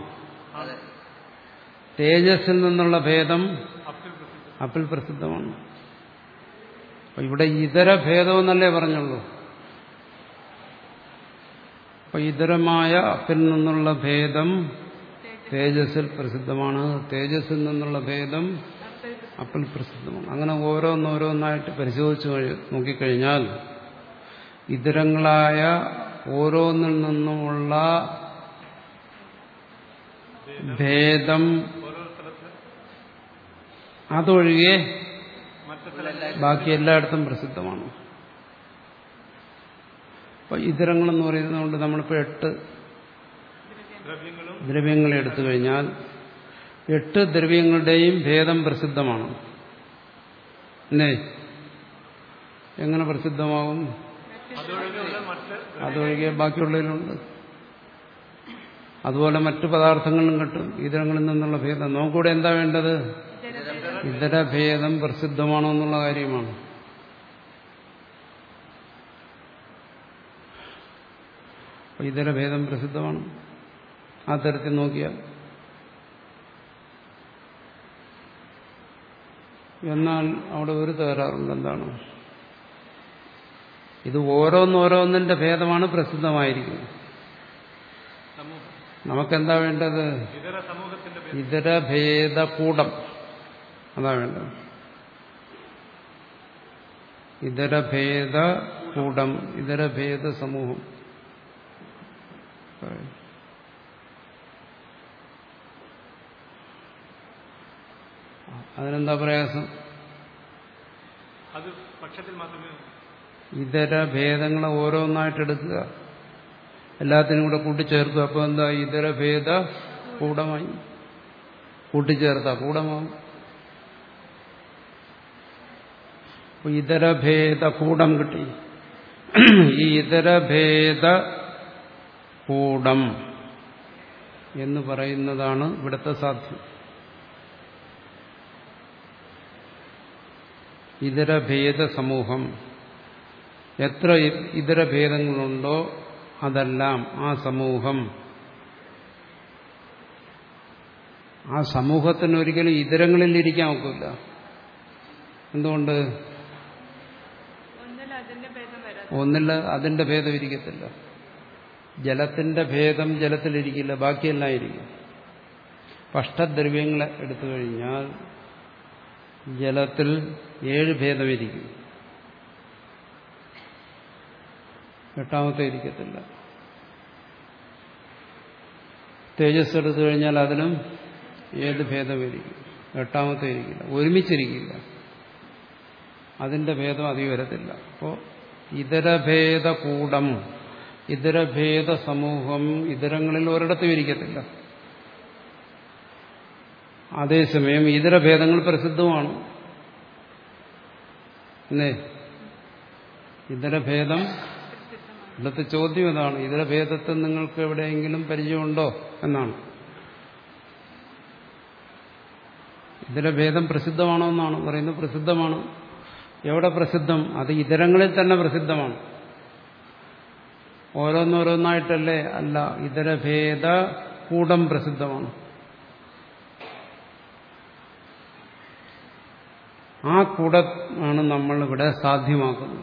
തേജസ്സിൽ നിന്നുള്ള ഭേദം അപ്പിൽ പ്രസിദ്ധമാണ്. അപ്പൊ ഇവിടെ ഇതര ഭേദമെന്നല്ലേ പറഞ്ഞുള്ളൂ. അപ്പൊ ഇതരമായ അപ്പിൽ നിന്നുള്ള ഭേദം തേജസ്സിൽ പ്രസിദ്ധമാണ്. തേജസ്സിൽ നിന്നുള്ള ഭേദം അപ്പിൽ പ്രസിദ്ധമാണ്. അങ്ങനെ ഓരോന്നോരോന്നായിട്ട് പരിശോധിച്ച് നോക്കിക്കഴിഞ്ഞാൽ ഇതരങ്ങളായ ഓരോന്നിൽ നിന്നുമുള്ള ഭേദം അതൊഴികെ ബാക്കി എല്ലായിടത്തും പ്രസിദ്ധമാണ്. അപ്പൊ ഇതരങ്ങളെന്ന് പറയുന്നതുകൊണ്ട് നമ്മളിപ്പോൾ എട്ട് ദ്രവ്യങ്ങളെ എടുത്തു കഴിഞ്ഞാൽ എട്ട് ദ്രവ്യങ്ങളുടെയും ഭേദം പ്രസിദ്ധമാണ്. അല്ലേ? എങ്ങനെ പ്രസിദ്ധമാകും? അതൊഴികെ ബാക്കിയുള്ളതിലുണ്ട്. അതുപോലെ മറ്റു പദാർത്ഥങ്ങളിലും കിട്ടും ഇതരങ്ങളിൽ നിന്നുള്ള ഭേദം. നമുക്കിവിടെ എന്താ വേണ്ടത്? ഇതര ഭേദം പ്രസിദ്ധമാണോ എന്നുള്ള കാര്യമാണ്. അപ്പോൾ ഇതര ഭേദം പ്രസിദ്ധമാണ് ആ തരത്തിൽ നോക്കിയാൽ. എന്നാൽ അവിടെ ഒരു തകരാറുണ്ട്. എന്താണ്? ഇത് ഓരോന്നോരോന്നിന്റെ ഭേദമാണ് പ്രസിദ്ധമായിരിക്കുന്നത്. നമുക്കെന്താ വേണ്ടത്? ഇതര ഭേദകൂടം. അതാ വേണ്ടത്. ഇതര ഭേദകൂടം, ഇതര ഭേദ സമൂഹം. അതിനെന്താ പ്രയാസം? അത് പക്ഷത്തിൽ മാത്രമേ ഇതര ഭേദങ്ങളെ ഓരോന്നായിട്ട് എടുക്കുക, എല്ലാത്തിനും കൂടെ കൂട്ടിച്ചേർക്കുക. അപ്പോൾ എന്താ? ഇതര ഭേദ കൂടമായി. കൂട്ടിച്ചേർത്ത കൂടമാവും. അപ്പോൾ ഇതര ഭേദ കൂടം കിട്ടി. ഈ ഇതര ഭേദ കൂടം എന്ന് പറയുന്നതാണ് ഇവിടുത്തെ സാധ്യം. ഇതര ഭേദ സമൂഹം. എത്ര ഇതര ഭേദങ്ങളുണ്ടോ അതെല്ലാം ആ സമൂഹം. ആ സമൂഹത്തിന് ഒരിക്കലും ഇതരങ്ങളിൽ ഇരിക്കാൻ ഒക്കില്ല. എന്തുകൊണ്ട്? ഒന്നില്ല അതിന്റെ ഭേദം ഇരിക്കത്തില്ല. ജലത്തിന്റെ ഭേദം ജലത്തിലിരിക്കില്ല, ബാക്കിയെല്ലാം ഇരിക്കും. അഷ്ടദ്രവ്യങ്ങളെ എടുത്തു കഴിഞ്ഞാൽ ജലത്തിൽ ഏഴ് ഭേദമിരിക്കും, എട്ടാമത്തെ ഇരിക്കത്തില്ല. തേജസ് എടുത്തു കഴിഞ്ഞാൽ അതിലും ഏത് ഭേദമിരിക്കും, എട്ടാമത്തെ ഇരിക്കില്ല, ഒരുമിച്ചിരിക്കില്ല. അതിന്റെ ഭേദം അധികം വരത്തില്ല. അപ്പോൾ ഇതരഭേദ കൂടം, ഇതരഭേദ സമൂഹം ഇതരങ്ങളിൽ ഒരിടത്തും ഇരിക്കത്തില്ല. അതേസമയം ഇതരഭേദങ്ങൾ പ്രസിദ്ധമാണ്. അല്ലേ? ഇതരഭേദം, ഇവിടുത്തെ ചോദ്യം ഇതാണ്. ഇതരഭേദത്തെ നിങ്ങൾക്ക് എവിടെയെങ്കിലും പരിചയമുണ്ടോ എന്നാണ്. ഇതരഭേദം പ്രസിദ്ധമാണോ എന്നാണ് പറയുന്നത്. പ്രസിദ്ധമാണ്. എവിടെ പ്രസിദ്ധം? അത് ഇതരങ്ങളിൽ തന്നെ പ്രസിദ്ധമാണ്. ഓരോന്നോരോന്നായിട്ടല്ലേ? അല്ല, ഇതരഭേദ കൂടം പ്രസിദ്ധമാണ്. ആ കൂടമാണ് നമ്മളിവിടെ സാധ്യമാക്കുന്നത്.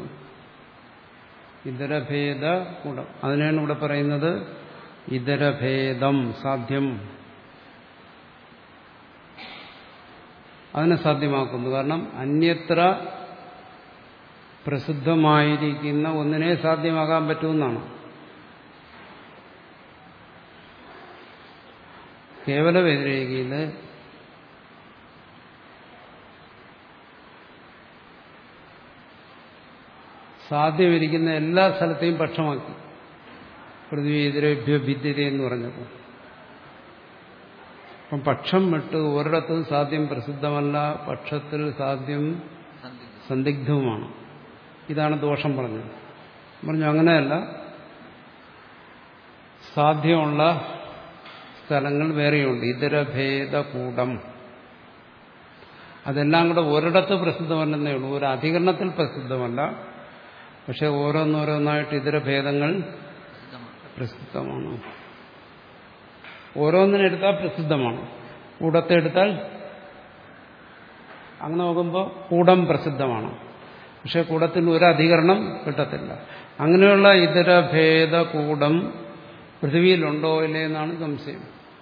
ഇതരഭേദ കൂടം, അതിനാണ് ഇവിടെ പറയുന്നത് ഇതരഭേദം സാധ്യം. അതിനെ സാധ്യമാക്കുന്നു. കാരണം അന്യത്ര പ്രസിദ്ധമായിരിക്കുന്ന ഒന്നിനെ സാധ്യമാകാൻ പറ്റുമെന്നാണ്. കേവല വ്യതിരേകിയിൽ സാധ്യമിരിക്കുന്ന എല്ലാ സ്ഥലത്തെയും പക്ഷമാക്കി. പൃഥ്വി എതിരഭ്യ ഭിദ്യത എന്ന് പറഞ്ഞപ്പോൾ അപ്പം പക്ഷം വിട്ട് ഒരിടത്തും സാധ്യം പ്രസിദ്ധമല്ല, പക്ഷത്തിൽ സാധ്യം സന്ദിഗ്ധവുമാണ്. ഇതാണ് ദോഷം പറഞ്ഞത്. പറഞ്ഞു അങ്ങനെയല്ല, സാധ്യമുള്ള സ്ഥലങ്ങൾ വേറെയുണ്ട്. ഇതരഭേദകൂടം അതെല്ലാം കൂടെ ഒരിടത്ത് പ്രസിദ്ധമല്ലെന്നേ ഉള്ളൂ, ഒരു അധികരണത്തിൽ പ്രസിദ്ധമല്ല. പക്ഷെ ഓരോന്നോരോന്നായിട്ട് ഇതരഭേദങ്ങൾ പ്രസിദ്ധമാണ്. ഓരോന്നിനെടുത്താൽ പ്രസിദ്ധമാണ്. കൂടത്തെ എടുത്താൽ അങ്ങനെ നോക്കുമ്പോൾ കൂടം പ്രസിദ്ധമാണ്. പക്ഷെ കൂടത്തിന് ഒരു അധികരണം കിട്ടത്തില്ല. അങ്ങനെയുള്ള ഇതരഭേദകൂടം പൃഥ്വിയിലുണ്ടോ ഇല്ലേ എന്നാണ് സംശയം.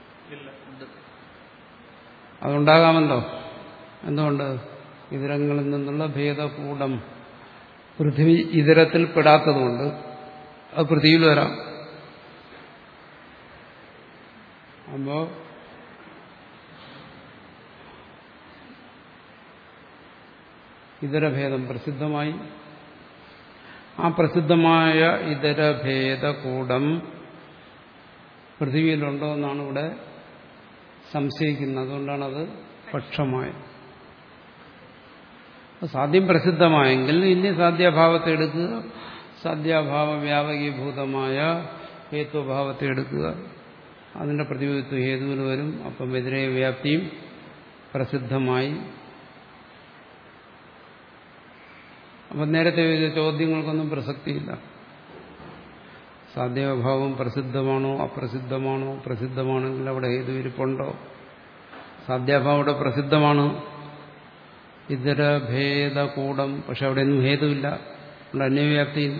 അതുണ്ടാകാമല്ലോ. എന്തുകൊണ്ട്? ഇതരങ്ങളിൽ നിന്നുള്ള ഭേദകൂടം പൃഥ്വി ഇതരത്തിൽ പെടാത്തതുകൊണ്ട് അത് പൃഥ്വിയിൽ വരാം. അപ്പോ ഇതരഭേദം പ്രസിദ്ധമായി. ആ പ്രസിദ്ധമായ ഇതരഭേദകൂടം പൃഥ്വിയിലുണ്ടോ എന്നാണ് ഇവിടെ സംശയിക്കുന്നത്. അതുകൊണ്ടാണത് പക്ഷമായത്. സാധ്യം പ്രസിദ്ധമായെങ്കിൽ ഇനി സാധ്യാഭാവത്തെ എടുക്കുക, സാധ്യാഭാവ വ്യാപകീഭൂതമായ ഹേത്വഭാവത്തെ എടുക്കുക. അതിന്റെ പ്രതിവിധിത്വം ഹേതുവിന് വരും. അപ്പം വ്യതിരേക വ്യാപ്തിയും പ്രസിദ്ധമായി. അപ്പം നേരത്തെ ചോദ്യങ്ങൾക്കൊന്നും പ്രസക്തിയില്ല. സാധ്യഭാവം പ്രസിദ്ധമാണോ അപ്രസിദ്ധമാണോ? പ്രസിദ്ധമാണെങ്കിൽ അവിടെ ഹേതു ഇരിപ്പുണ്ടോ? സാധ്യഭാവം അവിടെ പ്രസിദ്ധമാണ്, ഇതര ഭേദകൂടം, പക്ഷെ അവിടെയൊന്നും ഹേതുവില്ല, അവിടെ അന്യവ്യാപ്തിയില്ല.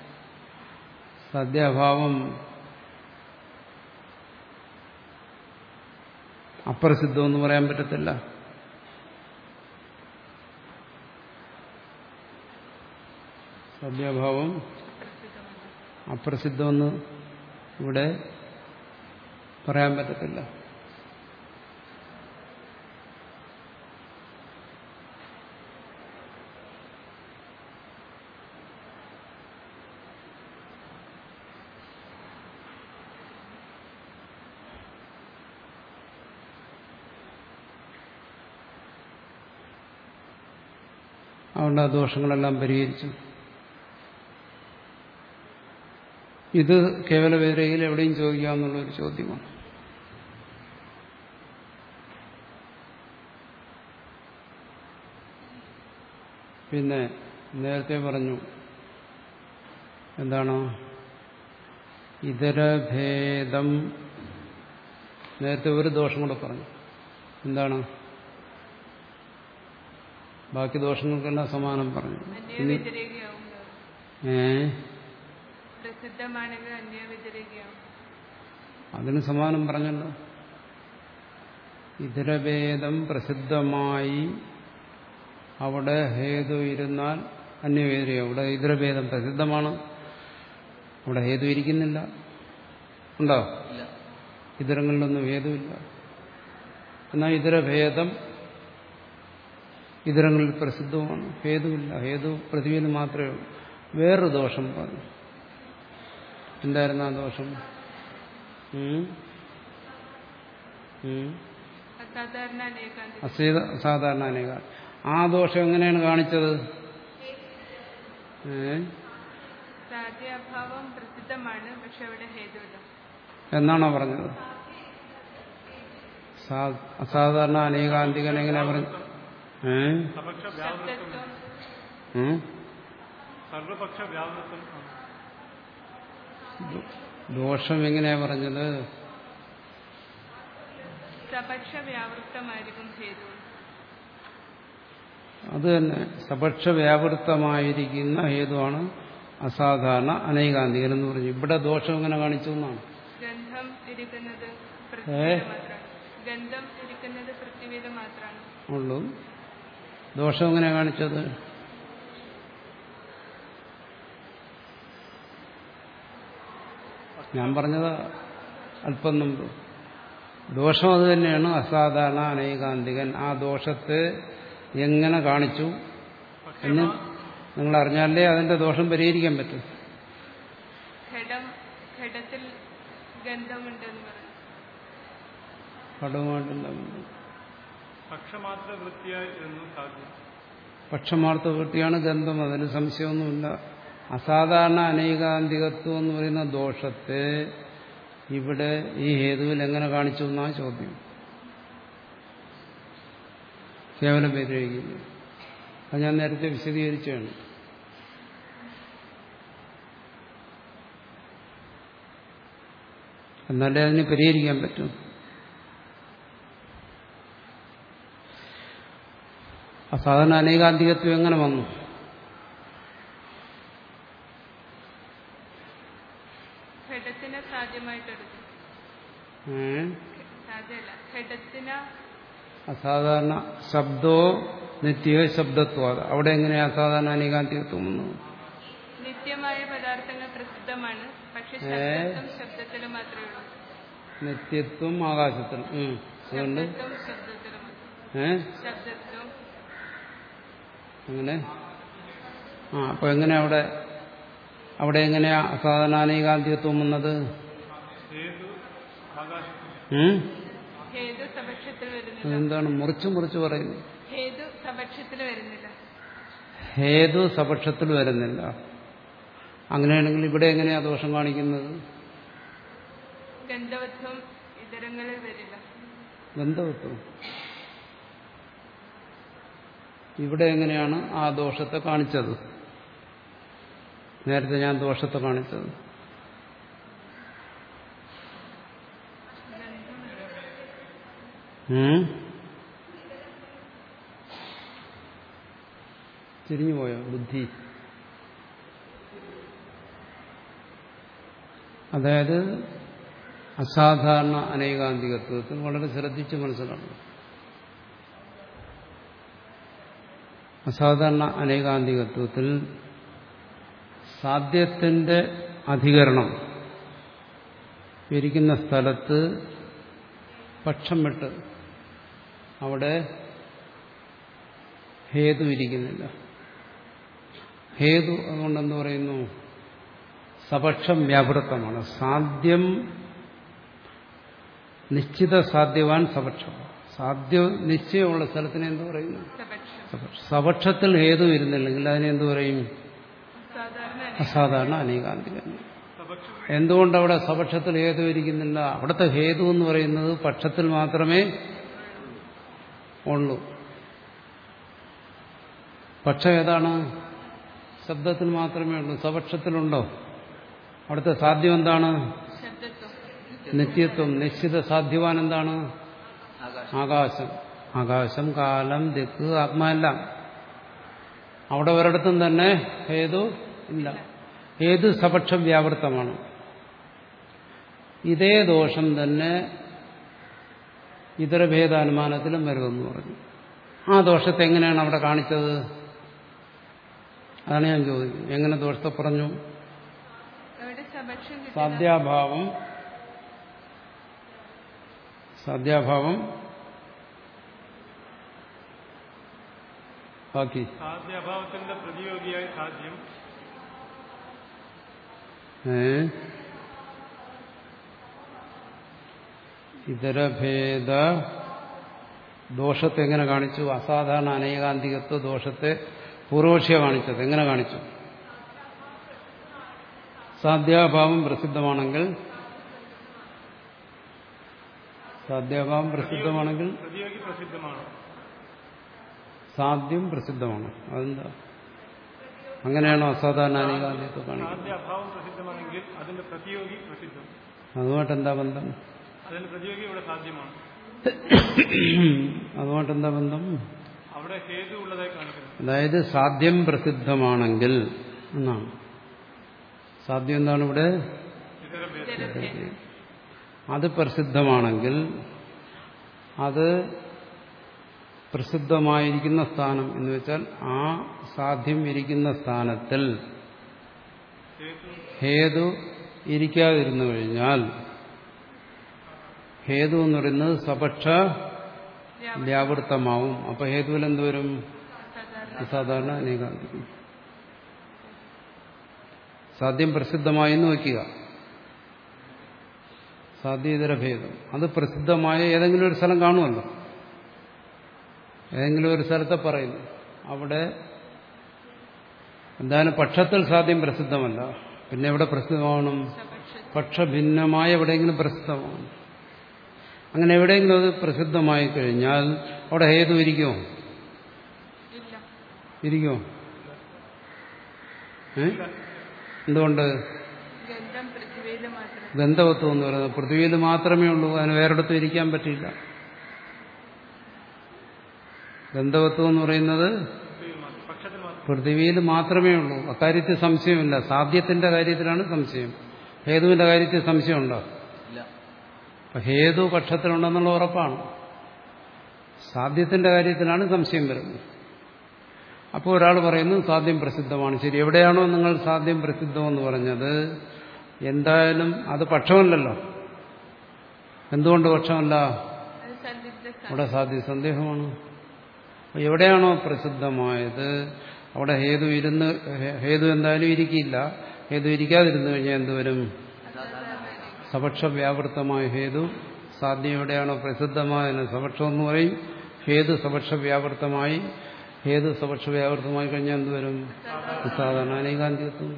സാധ്യഭാവം അപ്രസിദ്ധമെന്ന് പറയാൻ പറ്റത്തില്ല. സാധ്യഭാവം അപ്രസിദ്ധമെന്ന് ഇവിടെ പറയാൻ പറ്റത്തില്ല. അതുകൊണ്ട് ആ ദോഷങ്ങളെല്ലാം പരിഹരിച്ചു. ഇത് കേവല വേദരയിൽ എവിടെയും ചോദിക്കാമെന്നുള്ളൊരു ചോദ്യമാണ്. പിന്നെ നേരത്തെ പറഞ്ഞു എന്താണ് ഇതരഭേദം. നേരത്തെ ഒരു ദോഷം കൂടെ പറഞ്ഞു. എന്താണ്? ബാക്കി ദോഷങ്ങൾക്കെല്ലാം സമാനം പറഞ്ഞു. ഏ അതിന് സമാനം പറഞ്ഞല്ലോ. ഇതരഭേദം പ്രസിദ്ധമായി അവിടെ ഹേതു ഇരുന്നാൽ അന്യവേദനയോ? അവിടെ ഇതരഭേദം പ്രസിദ്ധമാണ്, അവിടെ ഹേതു ഇരിക്കുന്നില്ല. ഉണ്ടോ? ഇതരങ്ങളിലൊന്നും ഹേതുവില്ല. എന്നാൽ ഇതരഭേദം ഇതരങ്ങളിൽ പ്രസിദ്ധമാണ്, ഹേതുവില്ല. ഹേതു പൃഥ്വിയിൽ മാത്രമേ ഉള്ളൂ. വേറൊരു ദോഷം പറഞ്ഞു. എന്തായിരുന്നു ആ ദോഷം? അസാധാരണ അനേക. ആ ദോഷം എങ്ങനെയാണ് കാണിച്ചത്? എന്നാണോ പറഞ്ഞത്? അസാധാരണ അനേകാന്തികൻ എങ്ങനെയാ പറഞ്ഞത്? ദോഷം എങ്ങനെയാ പറഞ്ഞത്? അത് തന്നെ, സപക്ഷ വ്യാവൃത്തമായിരിക്കുന്ന ഹേതുവാണ് അസാധാരണ അനൈകാന്തികൻ എന്ന് പറഞ്ഞു. ഇവിടെ ദോഷം എങ്ങനെ കാണിച്ചു എന്നാണ്? ഉള്ളൂ. ദോഷം എങ്ങനെയാ കാണിച്ചത്? ഞാൻ പറഞ്ഞത് അല്പം മുമ്പ്. ദോഷം അത് തന്നെയാണ്, അസാധാരണ അനൈകാന്തികൻ. ആ ദോഷത്തെ എങ്ങനെ കാണിച്ചു എന്ന് നിങ്ങൾ അറിഞ്ഞാലേ അതിന്റെ ദോഷം പരിഹരിക്കാൻ പറ്റും. പക്ഷമാർത്ഥ വൃത്തിയാണ് ഗന്ധം, അതിന് സംശയമൊന്നുമില്ല. അസാധാരണ അനൈകാന്തികത്വം എന്ന് പറയുന്ന ദോഷത്തെ ഇവിടെ ഈ ഹേതുവിൽ എങ്ങനെ കാണിച്ചു എന്നാണ് ചോദ്യം. കേവലം വ്യതിരേകില്ല. അത് ഞാൻ നേരത്തെ വിശദീകരിച്ചാണ്. എന്നാലേ അതിന് പരിഹരിക്കാൻ പറ്റും. അസാധാരണ അനൈകാന്തികത്വം എങ്ങനെ വന്നു? അസാധാരണ ശബ്ദോ നിത്യോ ശബ്ദത്വ. അവിടെ എങ്ങനെയാ അസാധാരണ അനൈകാന്തികത്വം വന്നു? നിത്യമായ പദാർത്ഥങ്ങൾ പ്രസിദ്ധമാണ്, പക്ഷെ ശബ്ദത്തിൽ മാത്രമേ ഉള്ളൂ. നിത്യത്വം ആകാശത്തിൽ. അതുകൊണ്ട് അങ്ങനെ ആ അപ്പൊ എങ്ങനെയാ അവിടെ അവിടെ എങ്ങനെയാ അസാധാരണ അനൈകാന്തികത്വം വന്നത്? എന്താണ് മുറിച്ചു മുറിച്ച് പറയുന്നത്? ഹേതു സപക്ഷത്തിൽ വരുന്നില്ല. ഹേതു സപക്ഷത്തിൽ വരുന്നില്ല. അങ്ങനെയാണെങ്കിൽ ഇവിടെ എങ്ങനെയാ ദോഷം കാണിക്കുന്നത്? ഗന്ധവത്വം ഇതരങ്ങളിൽ വരില്ല. ഗന്ധവത്വം ഇവിടെ എങ്ങനെയാണ് ആ ദോഷത്തെ കാണിച്ചത്? നേരത്തെ ഞാൻ ദോഷത്തെ കാണിച്ചത് ഉം? തിരിഞ്ഞുപോയോ ബുദ്ധി? അതായത് അസാധാരണ അനേകാന്തികത്വത്തിൽ വളരെ ശ്രദ്ധിച്ച് മനസ്സിലാക്കണം. അസാധാരണ അനേകാന്തികത്വത്തിൽ സാധ്യത്തിന്റെ അധികരണം ഇരിക്കുന്ന സ്ഥലത്ത് പക്ഷം വിട്ട് അവിടെ ഹേതു ഇരിക്കുന്നില്ല. ഹേതു അതുകൊണ്ടെന്ന് പറയുന്നു സപക്ഷം വ്യാപൃത്തമാണ്. സാധ്യം നിശ്ചിത സാധ്യവാൻ സപക്ഷം. സാധ്യ നിശ്ചയമുള്ള സ്ഥലത്തിന് എന്തു പറയുന്നു? സപക്ഷത്തിൽ ഹേതു ഇരുന്നില്ലെങ്കിൽ അതിനെന്തു പറയും? അസാധാരണ അനേകാന്തികം. എന്തുകൊണ്ടവിടെ സപക്ഷത്തിൽ ഹേതു ഇരിക്കുന്നില്ല? അവിടുത്തെ ഹേതു എന്ന് പറയുന്നത് പക്ഷത്തിൽ മാത്രമേ ഉള്ളൂ. പക്ഷം ഏതാണ്? ശബ്ദത്തിൽ മാത്രമേ ഉള്ളൂ. സപക്ഷത്തിലുണ്ടോ? അവിടുത്തെ സാധ്യം എന്താണ്? നിത്യത്വം. നിശ്ചിത സാധ്യവാൻ എന്താണ്? ആകാശം. ആകാശം, കാലം, ദിക്ക്, ആത്മാവെല്ലാം. അവിടെ ഒരിടത്തും തന്നെ ഹേതു ഇല്ല. ഹേതു സപക്ഷം വ്യാവൃത്തമാണ്. ഇതേ ദോഷം തന്നെ ഇതര ഭേദാനുമാനത്തിലും വരുമെന്ന് പറഞ്ഞു. ആ ദോഷത്തെ എങ്ങനെയാണ് അവിടെ കാണിച്ചത്? അതാണ് ഞാൻ ചോദിക്കുന്നത്. എങ്ങനെ ദോഷത്തെ പറഞ്ഞു? സാധ്യാഭാവം സാധ്യാഭാവം ബാക്കി സാധ്യാഭാവത്തിന്റെ പ്രതിയോഗിയായി സാധ്യം. ഏ ഇതരഭേദ ദോഷത്തെ എങ്ങനെ കാണിച്ചു? അസാധാരണ അനേകാന്തികത്വ ദോഷത്തെ പൂർവക്ഷിയ കാണിച്ചത് എങ്ങനെ കാണിച്ചു? സാധ്യാഭാവം പ്രസിദ്ധമാണെങ്കിൽ സാധ്യാഭാവം പ്രസിദ്ധമാണെങ്കിൽ പ്രതിയോഗി പ്രസിദ്ധമാണ്. സാധ്യം പ്രസിദ്ധമാണ്. അതെന്താ? അങ്ങനെയാണോ അസാധാരണ അനേകാന്തികത്വം കാണിക്കുന്നത്? സാധ്യാഭാവം പ്രസിദ്ധമാണെങ്കിൽ അതിന്റെ പ്രതിയോഗി പ്രസിദ്ധം. അതുമായിട്ട് എന്താ ബന്ധം? അതിന്റെ പ്രതിയോഗി ഇവിടെ സാധ്യമാണ്. അതുമായിട്ട് എന്താ ബന്ധം? അവിടെ ഹേതു ഉള്ളതായി കാണിക്കുന്നു. അതായത് സാധ്യം പ്രസിദ്ധമാണെങ്കിൽ എന്നാണ്. സാധ്യം എന്താണ് ഇവിടെ? അത് പ്രസിദ്ധമാണെങ്കിൽ അത് പ്രസിദ്ധമായിരിക്കുന്ന സ്ഥാനം എന്ന് വെച്ചാൽ ആ സാധ്യം ഇരിക്കുന്ന സ്ഥാനത്തിൽ ഹേതു ഇരിക്കാതിരുന്നു കഴിഞ്ഞാൽ ഹേതു എന്ന് പറയുന്നത് സപക്ഷ വ്യാവൃത്തമാവും. അപ്പൊ ഹേതുവിൽ എന്തുവരും? അസാധാരണ അനേകാന്തികം. സാധ്യം പ്രസിദ്ധമായി എന്ന് വയ്ക്കുക. സാധ്യേതര ഭേദം അത് പ്രസിദ്ധമായ ഏതെങ്കിലും ഒരു സ്ഥലം കാണുമല്ലോ. ഏതെങ്കിലും ഒരു സ്ഥലത്തെ പറയുന്നു. അവിടെ എന്തായാലും പക്ഷത്തിൽ സാധ്യം പ്രസിദ്ധമല്ല. പിന്നെ എവിടെ പ്രസിദ്ധമാവണം? പക്ഷഭിന്നമായ എവിടെയെങ്കിലും പ്രസിദ്ധമാണ്. അങ്ങനെ എവിടെയെങ്കിലും അത് പ്രസിദ്ധമായി കഴിഞ്ഞാൽ അവിടെ ഹേതു ഇരിക്കുമോ? ഇരിക്കുമോ? ഏ എന്തുകൊണ്ട്? ഗന്ധവത്വം എന്ന് പറയുന്നത് പൃഥ്വിയിൽ മാത്രമേ ഉള്ളൂ. അതിന് വേറെടുത്തും ഇരിക്കാൻ പറ്റില്ല. ഗന്ധവത്വം എന്ന് പറയുന്നത് പൃഥ്വിയിൽ മാത്രമേ ഉള്ളൂ. അക്കാര്യത്തിൽ സംശയമില്ല. സാധ്യത്തിന്റെ കാര്യത്തിലാണ് സംശയം. ഹേതുവിന്റെ കാര്യത്തിൽ സംശയമുണ്ടോ? അപ്പൊ ഹേതു പക്ഷത്തിലുണ്ടെന്നുള്ള ഉറപ്പാണ്. സാധ്യത്തിന്റെ കാര്യത്തിലാണ് സംശയം വരുന്നത്. അപ്പോൾ ഒരാൾ പറയുന്നു സാധ്യം പ്രസിദ്ധമാണ്. ശരി, എവിടെയാണോ നിങ്ങൾ സാധ്യം പ്രസിദ്ധമെന്ന് പറഞ്ഞത് എന്തായാലും അത് പക്ഷമല്ലല്ലോ. എന്തുകൊണ്ട് പക്ഷമല്ല? അവിടെ സാധ്യ സന്ദേഹമാണ്. എവിടെയാണോ പ്രസിദ്ധമായത് അവിടെ ഹേതു ഇരുന്ന് ഹേതു എന്തായാലും ഇരിക്കില്ല. ഹേതു ഇരിക്കാതിരുന്നു കഴിഞ്ഞാൽ എന്തുവരും? സപക്ഷ വ്യാവൃത്തമായ ഹേതു. സാധ്യം എവിടെയാണോ പ്രസിദ്ധമായതിന് സപക്ഷം എന്ന് പറയും. ഹേതു സപക്ഷ വ്യാവൃത്തമായി ഹേതു സപക്ഷ വ്യാവൃത്തമായി കഴിഞ്ഞാൽ എന്തുവരും? സാധാരണ അനേകാന്തികത്വം.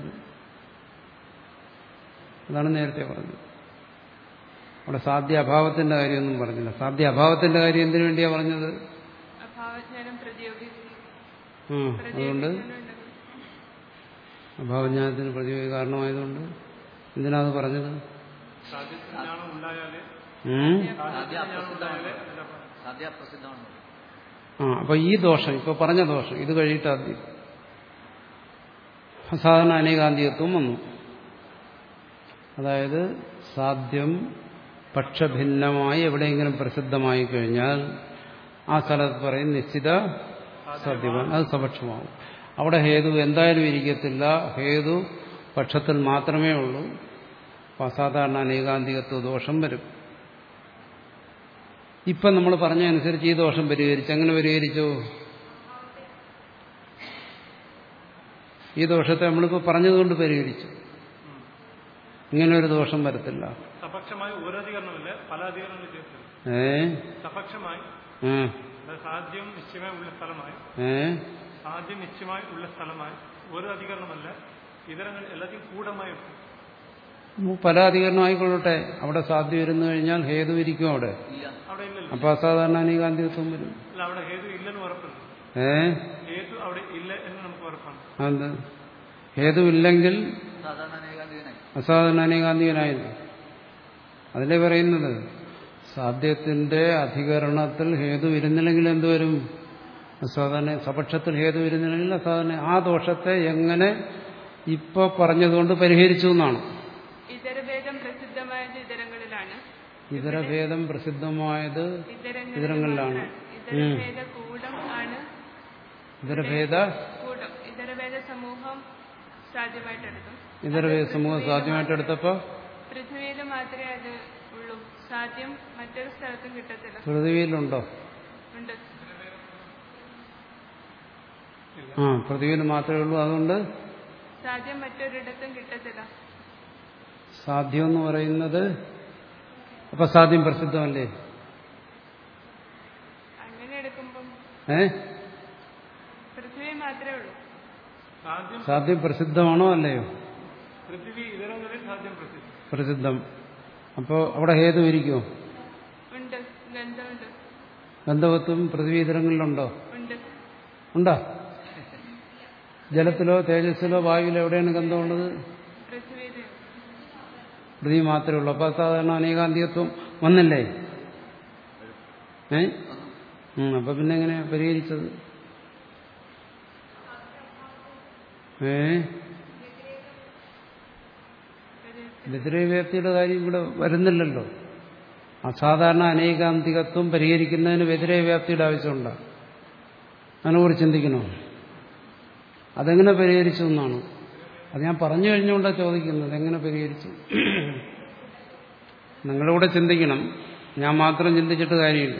അതാണ് നേരത്തെ പറഞ്ഞത്. അവിടെ സാധ്യ അഭാവത്തിന്റെ കാര്യമൊന്നും പറഞ്ഞില്ല. സാധ്യ അഭാവത്തിന്റെ കാര്യം എന്തിനു വേണ്ടിയാ പറഞ്ഞത്? ആ അതുകൊണ്ട് അഭാവജ്ഞാനത്തിന് പ്രതിയോഗി കാരണമായതുകൊണ്ട് എന്തിനാത് പറഞ്ഞത്? ആ അപ്പൊ ഈ ദോഷം ഇപ്പൊ പറഞ്ഞ ദോഷം ഇത് കഴിയിട്ട് ആദ്യം അസാധാരണ അനേകാന്തികത്വം വന്നു. അതായത് സാധ്യം പക്ഷഭിന്നമായി എവിടെയെങ്കിലും പ്രസിദ്ധമായി കഴിഞ്ഞാൽ ആ സ്ഥലത്ത് പറയും നിശ്ചിത സാധ്യമാണ്, അത് സപക്ഷമാവും. അവിടെ ഹേതു എന്തായാലും ഇരിക്കത്തില്ല, ഹേതു പക്ഷത്തിൽ മാത്രമേ ഉള്ളൂ. അസാധാരണ അനേകാന്തികത്വ ദോഷം വരും. ഇപ്പം നമ്മൾ പറഞ്ഞതനുസരിച്ച് ഈ ദോഷം പരിഹരിച്ചു. എങ്ങനെ പരിഹരിച്ചു? ഈ ദോഷത്തെ നമ്മളിപ്പോൾ പറഞ്ഞതുകൊണ്ട് പരിഹരിച്ചു. ഇങ്ങനെ ഒരു ദോഷം വരത്തില്ല. സപക്ഷമായി ഒരധികരണമില്ല, പല അധികരണങ്ങൾ ചേർത്തില്ല. ഏ സപക്ഷമായി സാധ്യം നിശ്ചയമായി ഉള്ള സ്ഥലമായി ഏ സാധ്യം നിശ്ചയമായി ഉള്ള സ്ഥലമായി ഒരു അധികരണമല്ല, ഇതരങ്ങൾ എല്ലാத்தையும் കൂടമായി പല അധികരണം ആയിക്കൊള്ളട്ടെ. അവിടെ സാധ്യം ഇരുന്നു കഴിഞ്ഞാൽ ഹേതു ഇരിക്കും അവിടെ. അവിടെ ഇല്ലല്ലോ. അപ്പൊ അസാധാരണ അനേകാന്തികത്വം വരും. അല്ല, അവിടെ ഹേതു ഇല്ലെന്ന് ഉറപ്പുണ്ട്. ഏ ഹേതു അവിടെ ഇല്ല എന്ന് നമുക്ക് ഉറപ്പാണ്. അത് ഹേതു ഇല്ലെങ്കിൽ അസാധാരണ അനേകാന്തികനായില്ല. അതിലേ പറയുന്നത് സാധ്യത്തിന്റെ അധികരണത്തിൽ ഹേതു ഇരുന്നില്ലെങ്കിൽ എന്തുവരും? അസാധാരണ. സപക്ഷത്തിൽ ഹേതു ഇരുന്നില്ലെങ്കിൽ അസാധാരണ. ആ ദോഷത്തെ എങ്ങനെ ഇപ്പൊ പറഞ്ഞതുകൊണ്ട് പരിഹരിച്ചു എന്നാണ്. ഇതരഭേദം പ്രസിദ്ധമായത് ഇതരങ്ങളിലാണ്. ഇതരഭേദം പ്രസിദ്ധമായത് ഇതരങ്ങളിലാണ്. കൂടം ആണ് ഇതരഭേദ കൂടം. ഇതരഭേദ സമൂഹം സാധ്യമായിട്ടെടുക്കും. ഇതരഭേദ സമൂഹം സാധ്യമായിട്ടെടുത്തപ്പോ പൃഥ്വിയിൽ മാത്രമേ അത് ഉള്ളൂ. സാധ്യം മറ്റൊരു സ്ഥലത്തും കിട്ടത്തില്ല. പൃഥ്വിയിലുണ്ടോ? ഉണ്ട്. ആ പൃഥ്വിയിൽ മാത്രമേ ഉള്ളൂ. അതുകൊണ്ട് സാധ്യം മറ്റൊരിടത്തും കിട്ടത്തില്ല. സാധ്യം എന്ന് പറയുന്നത് അപ്പൊ സാധ്യം പ്രസിദ്ധമല്ലേ? അങ്ങനെ എടുക്കുമ്പം ഏ പൃഥ്വി മാത്രമേ ഉള്ളൂ. സാധ്യം പ്രസിദ്ധമാണോ അല്ലയോ? പൃഥ്വി ഇതരങ്ങളിൽ സാധ്യം പ്രസിദ്ധം. പ്രസിദ്ധം. അപ്പോ അവിടെ ഹേതു ഇരിക്കുമോ? ഉണ്ട്. ഗന്ധമുണ്ട്. ഗന്ധവത്വം പൃഥ്വി ഇതരങ്ങളിലുണ്ടോ? ഉണ്ട്. ഉണ്ടോ? ജലത്തിലോ തേജസ്സിലോ വായുവിലോ എവിടെയാണ് ഗന്ധമുള്ളത്? പൃഥ്വി മാത്രമേ ഉള്ളൂ. അപ്പൊ സാധാരണ അനേകാന്തികത്വം വന്നില്ലേ? ഏ അപ്പൊ പിന്നെ എങ്ങനെയാ പരിഹരിച്ചത്? ഏ വ്യതിരേകവ്യാപ്തിയുടെ കാര്യം ഇവിടെ വരുന്നില്ലല്ലോ. അസാധാരണ അനേകാന്തികത്വം പരിഹരിക്കുന്നതിന് വ്യതിരേകവ്യാപ്തിയുടെ ആവശ്യമുണ്ടോ? അതിനെക്കുറിച്ച് ചിന്തിക്കണോ? അതെങ്ങനെ പരിഹരിച്ചു എന്നാണ്. അത് ഞാൻ പറഞ്ഞു കഴിഞ്ഞുകൊണ്ടാണ് ചോദിക്കുന്നത്. എങ്ങനെ പരിഹരിച്ചു? നിങ്ങളിവിടെ ചിന്തിക്കണം. ഞാൻ മാത്രം ചിന്തിച്ചിട്ട് കാര്യമില്ല.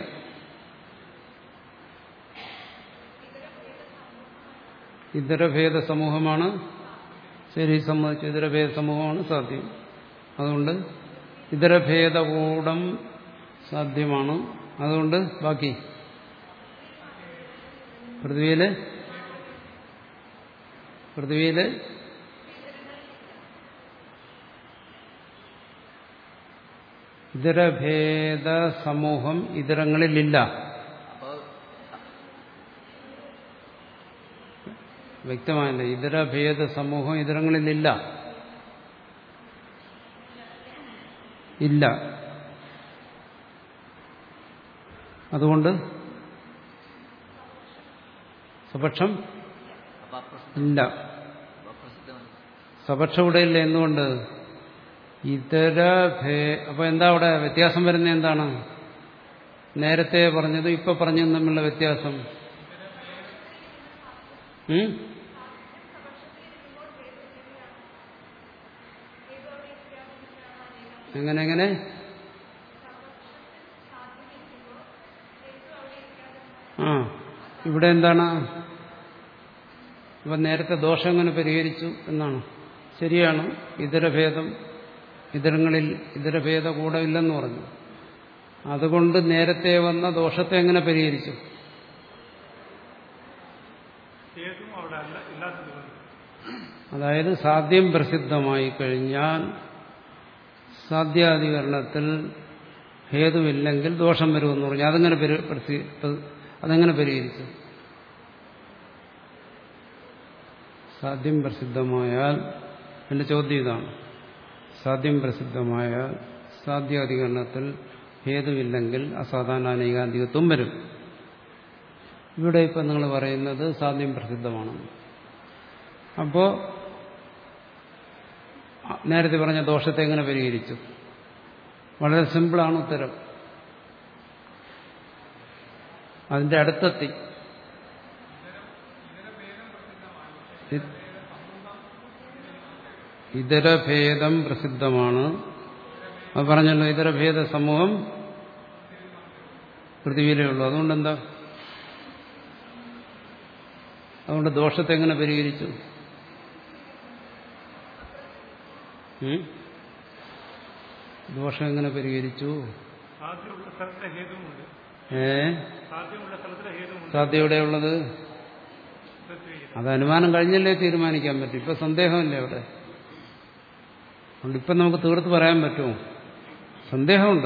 ഇതരഭേദ സമൂഹമാണ് ശരി, സമ്മതിച്ചു. ഇതരഭേദ സമൂഹമാണ് സാധ്യം. അതുകൊണ്ട് ഇതരഭേദകൂടം സാധ്യമാണ്. അതുകൊണ്ട് ബാക്കി പൃഥ്വിയില് പൃഥ്വിയില് ഇതരഭേദ സമൂഹം ഇതരങ്ങളിലില്ല. വ്യക്തമായില്ലേ? ഇതരഭേദ സമൂഹം ഇതരങ്ങളിലില്ല. ഇല്ല. അതുകൊണ്ട് സപക്ഷം ഇല്ല. സപക്ഷം ഇവിടെ ഇല്ല. എന്തുകൊണ്ട്? ഇതര ഭേ അപ്പൊ എന്താ അവിടെ വ്യത്യാസം വരുന്നത്? എന്താണ് നേരത്തെ പറഞ്ഞതും ഇപ്പൊ പറഞ്ഞതും തമ്മിലുള്ള വ്യത്യാസം? എങ്ങനെ എങ്ങനെ ആ ഇവിടെ എന്താണ്? അപ്പൊ നേരത്തെ ദോഷം എങ്ങനെ പരിഹരിച്ചു എന്നാണ്. ശരിയാണ്. ഇതരഭേദം ഇതരങ്ങളിൽ ഇതരഭേദ കൂടെ ഇല്ലെന്ന് പറഞ്ഞു. അതുകൊണ്ട് നേരത്തെ വന്ന ദോഷത്തെ എങ്ങനെ പരിഹരിച്ചു? അതായത് സാധ്യം പ്രസിദ്ധമായി കഴിഞ്ഞാൽ സാധ്യാധികരണത്തിൽ ഹേതുവില്ലെങ്കിൽ ദോഷം വരുമെന്ന് പറഞ്ഞു. അതെങ്ങനെ അതെങ്ങനെ പരിഹരിച്ചു? സാധ്യം പ്രസിദ്ധമായാൽ, എന്റെ ചോദ്യം ഇതാണ്, സാധ്യം പ്രസിദ്ധമായാൽ സാധ്യാധികരണത്തിൽ ഹേതുവില്ലെങ്കിൽ അസാധാരണ അനൈകാന്തികത്വം വരും. ഇവിടെ ഇപ്പം നിങ്ങൾ പറയുന്നത് സാധ്യം പ്രസിദ്ധമാണ്. അപ്പോൾ നേരത്തെ പറഞ്ഞ ദോഷത്തെ എങ്ങനെ പരിഹരിച്ചു? വളരെ സിമ്പിളാണ് ഉത്തരം. അതിന്റെ അടുത്തെത്തി. ഇതരഭേദം പ്രസിദ്ധമാണ്. അത് പറഞ്ഞല്ലോ, ഇതരഭേദ സമൂഹം പൃഥ്വിയിലേ ഉള്ളൂ. അതുകൊണ്ട് എന്താ? അതുകൊണ്ട് ദോഷത്തെ എങ്ങനെ പരിഹരിച്ചു? ദോഷം എങ്ങനെ പരിഹരിച്ചു? ഏ സാധ്യ എവിടെയുള്ളത്? അത് അനുമാനം കഴിഞ്ഞല്ലേ തീരുമാനിക്കാൻ പറ്റും. ഇപ്പൊ സന്ദേഹമല്ലേ അവിടെ? അതുകൊണ്ട് ഇപ്പം നമുക്ക് തീർത്ത് പറയാൻ പറ്റുമോ? സന്ദേഹമുണ്ട്.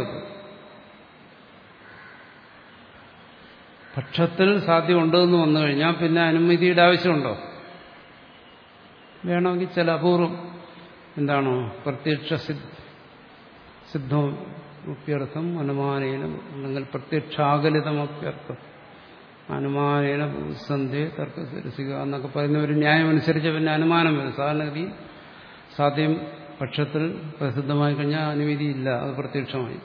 പക്ഷത്തിൽ സാധ്യമുണ്ടെന്ന് വന്നു കഴിഞ്ഞാൽ പിന്നെ അനുമതിയുടെ ആവശ്യമുണ്ടോ? വേണമെങ്കിൽ ചില അപൂർവം എന്താണോ പ്രത്യക്ഷ സിദ്ധമപ്യർത്ഥം അനുമാനേന, അല്ലെങ്കിൽ പ്രത്യക്ഷാകലിതമപ്യർത്ഥം അനുമാനേന സന്ധ്യ തർക്കരസിക എന്നൊക്കെ പറയുന്ന ഒരു ന്യായം അനുസരിച്ച് പിന്നെ അനുമാനം വരും. സാധാരണഗതി സാധ്യം പക്ഷത്തിൽ പ്രസിദ്ധമായി കഴിഞ്ഞാൽ അനുമതിയില്ല, അത് പ്രത്യക്ഷമായി.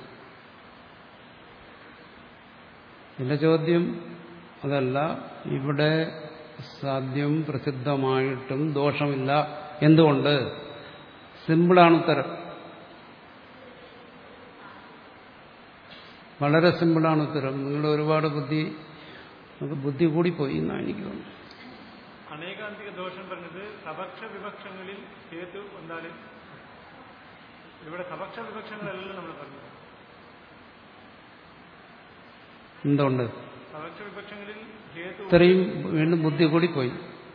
എന്റെ ചോദ്യം അതല്ല. ഇവിടെ സാധ്യം പ്രസിദ്ധമായിട്ടും ദോഷമില്ല. എന്തുകൊണ്ട്? സിമ്പിളാണ് ഉത്തരം. വളരെ സിമ്പിളാണ് ഉത്തരം. നിങ്ങൾ ഒരുപാട് ബുദ്ധി നമുക്ക് ബുദ്ധി കൂടിപ്പോയി എന്നാണ് എനിക്ക് തോന്നുന്നത്. അനേകാന്തിക ദോഷം പറഞ്ഞത് സപക്ഷ വിപക്ഷങ്ങളിൽ ഹേതു വന്നാലും ഇവിടെ സപക്ഷ വിപക്ഷങ്ങളെല്ലാം നമ്മൾ പറഞ്ഞത്. എന്തുകൊണ്ട്? സപക്ഷ വിപക്ഷങ്ങളിൽ ഹേതു ഇത്രയും വീണ്ടും ബുദ്ധി കൂടിപ്പോയി.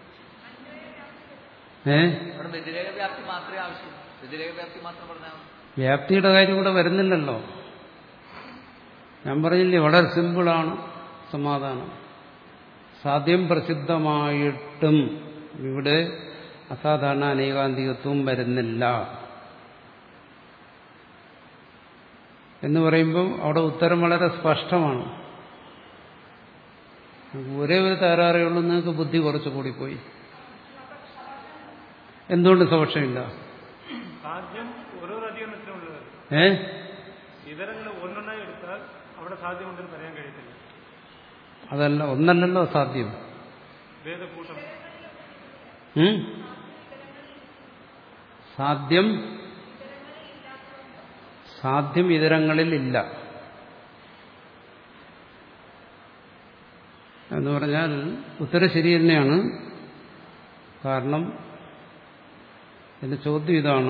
ഏ വ്യതിരേക മാത്രമേ ആവശ്യം. വ്യതിരേക വ്യാപ്തി മാത്രം പറഞ്ഞാൽ വ്യാപ്തിയുടെ കാര്യം കൂടെ വരുന്നില്ലല്ലോ. ഞാൻ പറഞ്ഞില്ലേ, വളരെ സിമ്പിളാണ് സമാധാനം. സാധ്യം പ്രസിദ്ധമായിട്ടും ഇവിടെ അസാധാരണ അനേകാന്തികത്വം വരുന്നില്ല എന്ന് പറയുമ്പോൾ അവിടെ ഉത്തരം വളരെ സ്പഷ്ടമാണ്. ഒരേ ഒരു തകരാറേ ഉള്ളൂ, നിങ്ങൾക്ക് ബുദ്ധി കുറച്ച് കൂടിപ്പോയി. എന്തുകൊണ്ട് സപക്ഷമില്ല? സാധ്യം ഓരോ അധികരണത്തിനുള്ളത്. ഏ ഇതരങ്ങൾ ഒന്നൊന്നായി എടുത്താൽ അവിടെ സാധ്യമുണ്ടെന്ന് പറയാൻ കഴിയത്തില്ല. അതല്ല, ഒന്നല്ലല്ലോ സാധ്യം. വേദകൂട്ടം സാധ്യം സാധ്യം ഇതരങ്ങളിൽ ഇല്ല എന്ന് പറഞ്ഞാൽ ഉത്തരം ശരി തന്നെയാണ്. കാരണം എന്റെ ചോദ്യം ഇതാണ്,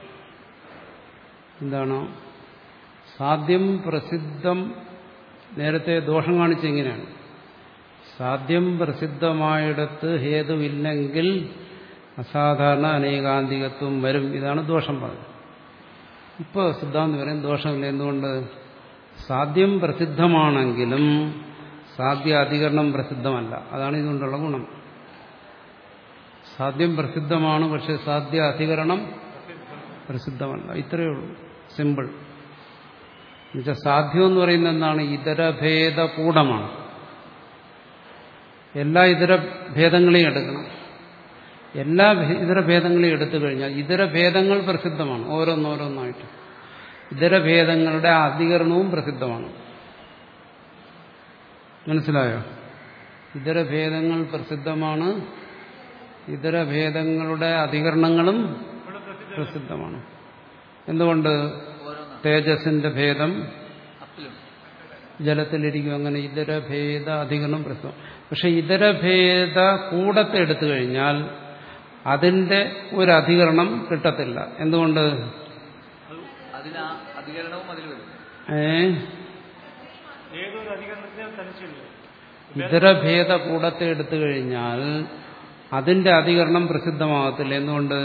എന്താണ് സാധ്യം പ്രസിദ്ധം? നേരത്തെ ദോഷം കാണിച്ച എങ്ങനെയാണ്? സാധ്യം പ്രസിദ്ധമായിടത്ത് ഹേതുവില്ലെങ്കിൽ അസാധാരണ അനേകാന്തികത്വം വരും. ഇതാണ് ദോഷം പറഞ്ഞത്. ഇപ്പോൾ സിദ്ധാന്തം പറയും ദോഷമില്ല. എന്തുകൊണ്ട്? സാധ്യം പ്രസിദ്ധമാണെങ്കിലും സാധ്യ അധികരണം പ്രസിദ്ധമല്ല. അതാണ് ഇതുകൊണ്ടുള്ള ഗുണം. സാധ്യം പ്രസിദ്ധമാണ്, പക്ഷെ സാധ്യ അധികരണം പ്രസിദ്ധമല്ല. ഇത്രയേ ഉള്ളൂ. സിമ്പിൾ. എന്നുവെച്ചാൽ സാധ്യം എന്ന് പറയുന്നത് എന്താണ്? ഇതരഭേദകൂടമാണ്. എല്ലാ ഇതരഭേദങ്ങളെയും എടുക്കണം. എല്ലാ ഇതരഭേദങ്ങളെയും എടുത്തു കഴിഞ്ഞാൽ ഇതരഭേദങ്ങൾ പ്രസിദ്ധമാണ്, ഓരോന്നോരോന്നായിട്ട്. ഇതരഭേദങ്ങളുടെ അധികരണവും പ്രസിദ്ധമാണ്. മനസ്സിലായോ? ഇതരഭേദങ്ങൾ പ്രസിദ്ധമാണ്, ഇതരഭേദങ്ങളുടെ അധികരണങ്ങളും പ്രസിദ്ധമാണ്. എന്തുകൊണ്ട്? തേജസ്സിന്റെ ഭേദം ജലത്തിലിരിക്കും. അങ്ങനെ ഇതരഭേദ അധികരണം പ്രസിദ്ധം. പക്ഷെ ഇതരഭേദ കൂടത്തെ എടുത്തു കഴിഞ്ഞാൽ അതിന്റെ ഒരു അധികരണം കിട്ടത്തില്ല. എന്തുകൊണ്ട്? ഏ ഇതരഭേദ കൂടത്തെ എടുത്തു കഴിഞ്ഞാൽ അതിന്റെ അധികരണം പ്രസിദ്ധമാകത്തില്ല. എന്തുകൊണ്ട്?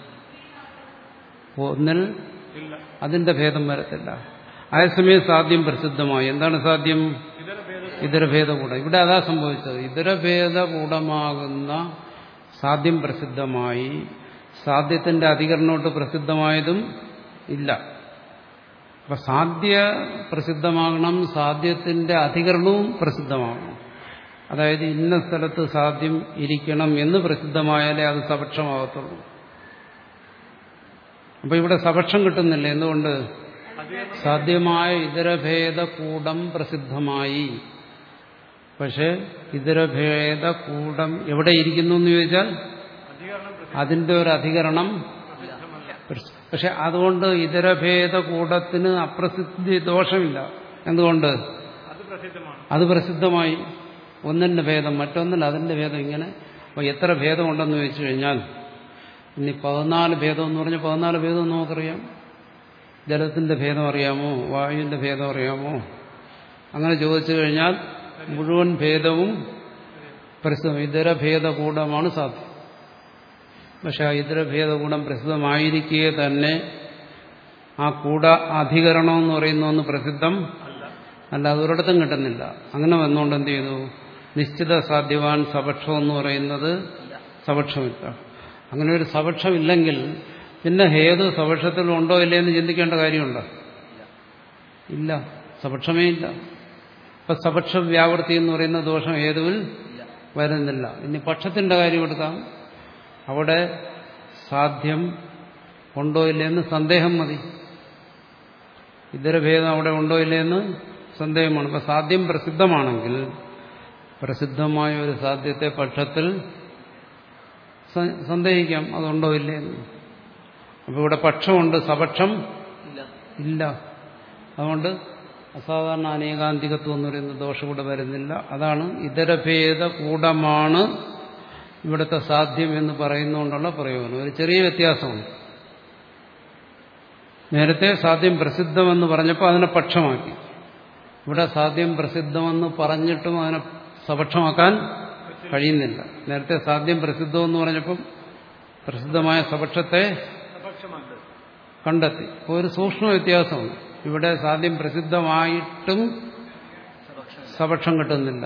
ഒന്നിൽ അതിന്റെ ഭേദം വരത്തില്ല. അതേസമയം സാധ്യം പ്രസിദ്ധമായി. എന്താണ് സാധ്യം? ഇതരഭേദകൂടം. ഇവിടെ അതാ സംഭവിച്ചത്. ഇതരഭേദകൂടമാകുന്ന സാധ്യം പ്രസിദ്ധമായി, സാധ്യത്തിന്റെ അധികരണോട്ട് പ്രസിദ്ധമായതും ഇല്ല. അപ്പൊ സാധ്യ പ്രസിദ്ധമാകണം, സാധ്യത്തിന്റെ അധികരണവും പ്രസിദ്ധമാകണം. അതായത് ഇന്ന സ്ഥലത്ത് സാധ്യം ഇരിക്കണം എന്ന് പ്രസിദ്ധമായാലേ അത് സപക്ഷമാകത്തുള്ളൂ. അപ്പൊ ഇവിടെ സപക്ഷം കിട്ടുന്നില്ല. എന്തുകൊണ്ട്? സാധ്യമായ ഇതരഭേദകൂടം പ്രസിദ്ധമായി. പക്ഷെ ഇതരഭേദകൂടം എവിടെ ഇരിക്കുന്നു എന്ന് ചോദിച്ചാൽ അതിന്റെ ഒരു അധികരണം. പക്ഷെ അതുകൊണ്ട് ഇതരഭേദകൂടത്തിന് അപ്രസിദ്ധി ദോഷമില്ല. എന്തുകൊണ്ട്? അത് പ്രസിദ്ധമായി. ഒന്നിന്റെ ഭേദം മറ്റൊന്നിൽ അതിന്റെ ഭേദം. ഇങ്ങനെ അപ്പൊ എത്ര ഭേദമുണ്ടെന്ന് ചോദിച്ചു കഴിഞ്ഞാൽ ഇനി പതിനാല് ഭേദം എന്ന് പറഞ്ഞാൽ പതിനാല് ഭേദം നമുക്കറിയാം. ജലത്തിന്റെ ഭേദം അറിയാമോ? വായുവിന്റെ ഭേദം അറിയാമോ? അങ്ങനെ ചോദിച്ചു കഴിഞ്ഞാൽ മുഴുവൻ ഭേദവും പ്രസിദ്ധം. ഇതരഭേദകൂടമാണ് സാധ്യം. പക്ഷെ ആ ഇതരഭേദകൂടം പ്രസിദ്ധമായിരിക്കെ തന്നെ ആ കൂട അധികരണം എന്ന് പറയുന്ന ഒന്ന് പ്രസിദ്ധം അല്ല. അതൊരിടത്തും കിട്ടുന്നില്ല. അങ്ങനെ വന്നുകൊണ്ട് എന്ത് ചെയ്തു? നിശ്ചിത സാധ്യവാൻ സപക്ഷം എന്ന് പറയുന്നത് സപക്ഷമില്ല. അങ്ങനെ ഒരു സപക്ഷമില്ലെങ്കിൽ പിന്നെ ഹേതു സപക്ഷത്തിൽ ഉണ്ടോ ഇല്ലേ എന്ന് ചിന്തിക്കേണ്ട കാര്യമുണ്ടോ? ഇല്ല, സപക്ഷമേ ഇല്ല. അപ്പൊ സപക്ഷ വ്യാവൃത്തി എന്ന് പറയുന്ന ദോഷം ഹേതുവിൽ വരുന്നില്ല. ഇനി പക്ഷത്തിന്റെ കാര്യം എടുക്കാം. അവിടെ സാധ്യം ഉണ്ടോ ഇല്ലെന്ന് സന്ദേഹം മതി. ഇതരഭേദം അവിടെ ഉണ്ടോ ഇല്ലെന്ന് സന്ദേഹമാണ്. അപ്പൊ സാധ്യം പ്രസിദ്ധമാണെങ്കിൽ പ്രസിദ്ധമായ ഒരു സാധ്യത്തെ പക്ഷത്തിൽ സന്ദേഹിക്കാം അതുണ്ടോ ഇല്ലെന്ന്. അപ്പൊ ഇവിടെ പക്ഷമുണ്ട്, സപക്ഷം ഇല്ല. അതുകൊണ്ട് അസാധാരണ അനേകാന്തികത്വം എന്ന് പറയുന്ന ദോഷം കൂടെ വരുന്നില്ല. അതാണ് ഇതരഭേദ കൂടമാണ് ഇവിടുത്തെ സാധ്യം എന്ന് പറയുന്നതുകൊണ്ടുള്ള പ്രയോജനം. ഒരു ചെറിയ വ്യത്യാസമുണ്ട്. നേരത്തെ സാധ്യം പ്രസിദ്ധമെന്ന് പറഞ്ഞപ്പോൾ അതിനെ പക്ഷമാക്കി. ഇവിടെ സാധ്യം പ്രസിദ്ധമെന്ന് പറഞ്ഞിട്ടും അതിനെ സപക്ഷമാക്കാൻ കഴിയുന്നില്ല. നേരത്തെ സാധ്യം പ്രസിദ്ധമെന്ന് പറഞ്ഞപ്പം പ്രസിദ്ധമായ സപക്ഷത്തെ കണ്ടെത്തി. ഒരു സൂക്ഷ്മ വ്യത്യാസമുണ്ട്. ഇവിടെ സാധ്യം പ്രസിദ്ധമായിട്ടും സപക്ഷം കിട്ടുന്നില്ല.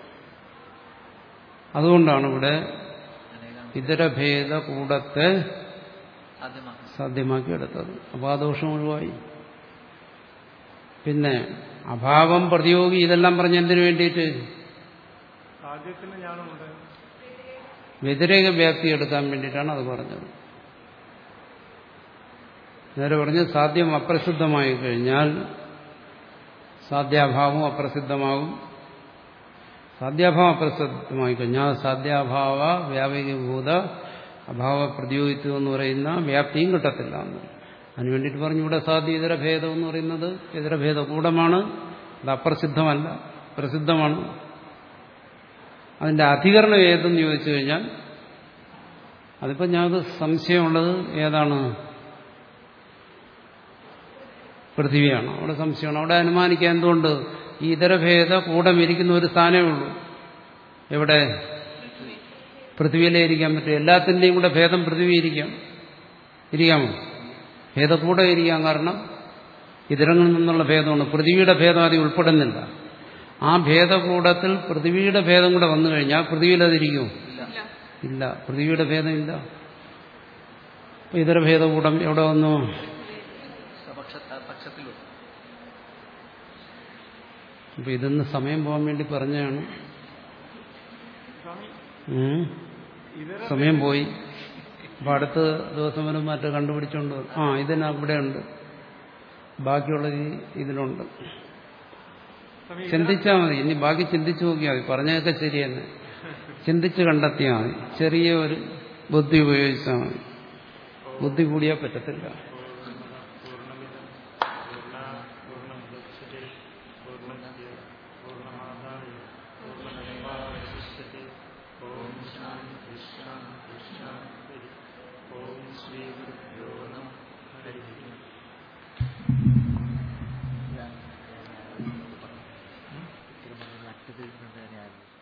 അതുകൊണ്ടാണ് ഇവിടെ ഇതരഭേദ കൂടത്തെ സാധ്യമാക്കി എടുത്തത്. അപ്പോൾ ആ ദോഷം ഒഴിവായി. പിന്നെ അഭാവം, പ്രതിയോഗി, ഇതെല്ലാം പറഞ്ഞ എന്തിനു വേണ്ടിയിട്ട്? വ്യതിരേക വ്യാപ്തി എടുക്കാൻ വേണ്ടിയിട്ടാണ് അത് പറഞ്ഞത്. നേരെ പറഞ്ഞ് സാധ്യം അപ്രസിദ്ധമായി കഴിഞ്ഞാൽ സാധ്യാഭാവം അപ്രസിദ്ധമാകും. സാധ്യാഭാവം അപ്രസിദ്ധമായി കഴിഞ്ഞാൽ സാധ്യാഭാവ വ്യാപകഭൂത അഭാവ പ്രതിയോഗിത്വം എന്ന് പറയുന്ന വ്യാപ്തിയും കിട്ടത്തില്ല. അതിനു വേണ്ടിയിട്ട് പറഞ്ഞു ഇവിടെ സാധ്യ ഇതരഭേദം എന്ന് പറയുന്നത് ഇതരഭേദ കൂടമാണ്. അത് അപ്രസിദ്ധമല്ല, പ്രസിദ്ധമാണ്. അതിന്റെ അധികരണം ഏതെന്ന് ചോദിച്ചു കഴിഞ്ഞാൽ അതിപ്പോൾ ഞങ്ങൾക്ക് സംശയമുള്ളത് ഏതാണ്? പൃഥ്വിയാണ്. അവിടെ സംശയമാണ്. അവിടെ അനുമാനിക്കാൻ എന്തുകൊണ്ട്? ഈ ഇതരഭേദ കൂടം ഇരിക്കുന്ന ഒരു സ്ഥാനമേ ഉള്ളൂ. എവിടെ? പൃഥ്വിയിലേ ഇരിക്കാൻ പറ്റും. എല്ലാത്തിൻ്റെയും കൂടെ ഭേദം പൃഥ്വി ഇരിക്കാം. ഇരിക്കാമോ? ഭേദക്കൂടം ഇരിക്കാം. കാരണം ഇതരങ്ങളിൽ നിന്നുള്ള ഭേദമാണ്. പൃഥ്വിയുടെ ഭേദം അതിൽ ഉൾപ്പെടുന്നില്ല. ആ ഭേദകൂടത്തിൽ പൃഥ്വിയുടെ ഭേദം കൂടെ വന്നു കഴിഞ്ഞാൽ പൃഥ്വിയിൽ അതിരിക്കുമോ? ഇല്ല, പൃഥ്വിയുടെ ഭേദം ഇല്ല. അപ്പൊ ഇതരഭേദകൂടം എവിടെ വന്നു? അപ്പൊ ഇതൊന്ന് സമയം പോകാൻ വേണ്ടി പറഞ്ഞാണ്. സമയം പോയി. അപ്പൊ അടുത്ത ദിവസം വരും മറ്റേ കണ്ടുപിടിച്ചോണ്ട് വരും. ആ ഇതിന് അവിടെ ഉണ്ട്, ബാക്കിയുള്ളത് ഇതിലുണ്ട്. ചിന്തിച്ചാൽ മതി. ഇനി ബാക്കി ചിന്തിച്ചു നോക്കിയാൽ മതി. പറഞ്ഞതൊക്കെ ശരി തന്നെ. ചിന്തിച്ച് കണ്ടെത്തിയാൽ മതി. ചെറിയ ഒരു ബുദ്ധി ഉപയോഗിച്ചാൽ മതി. ബുദ്ധി കൂടിയാൽ പറ്റത്തില്ല. മറ്റത്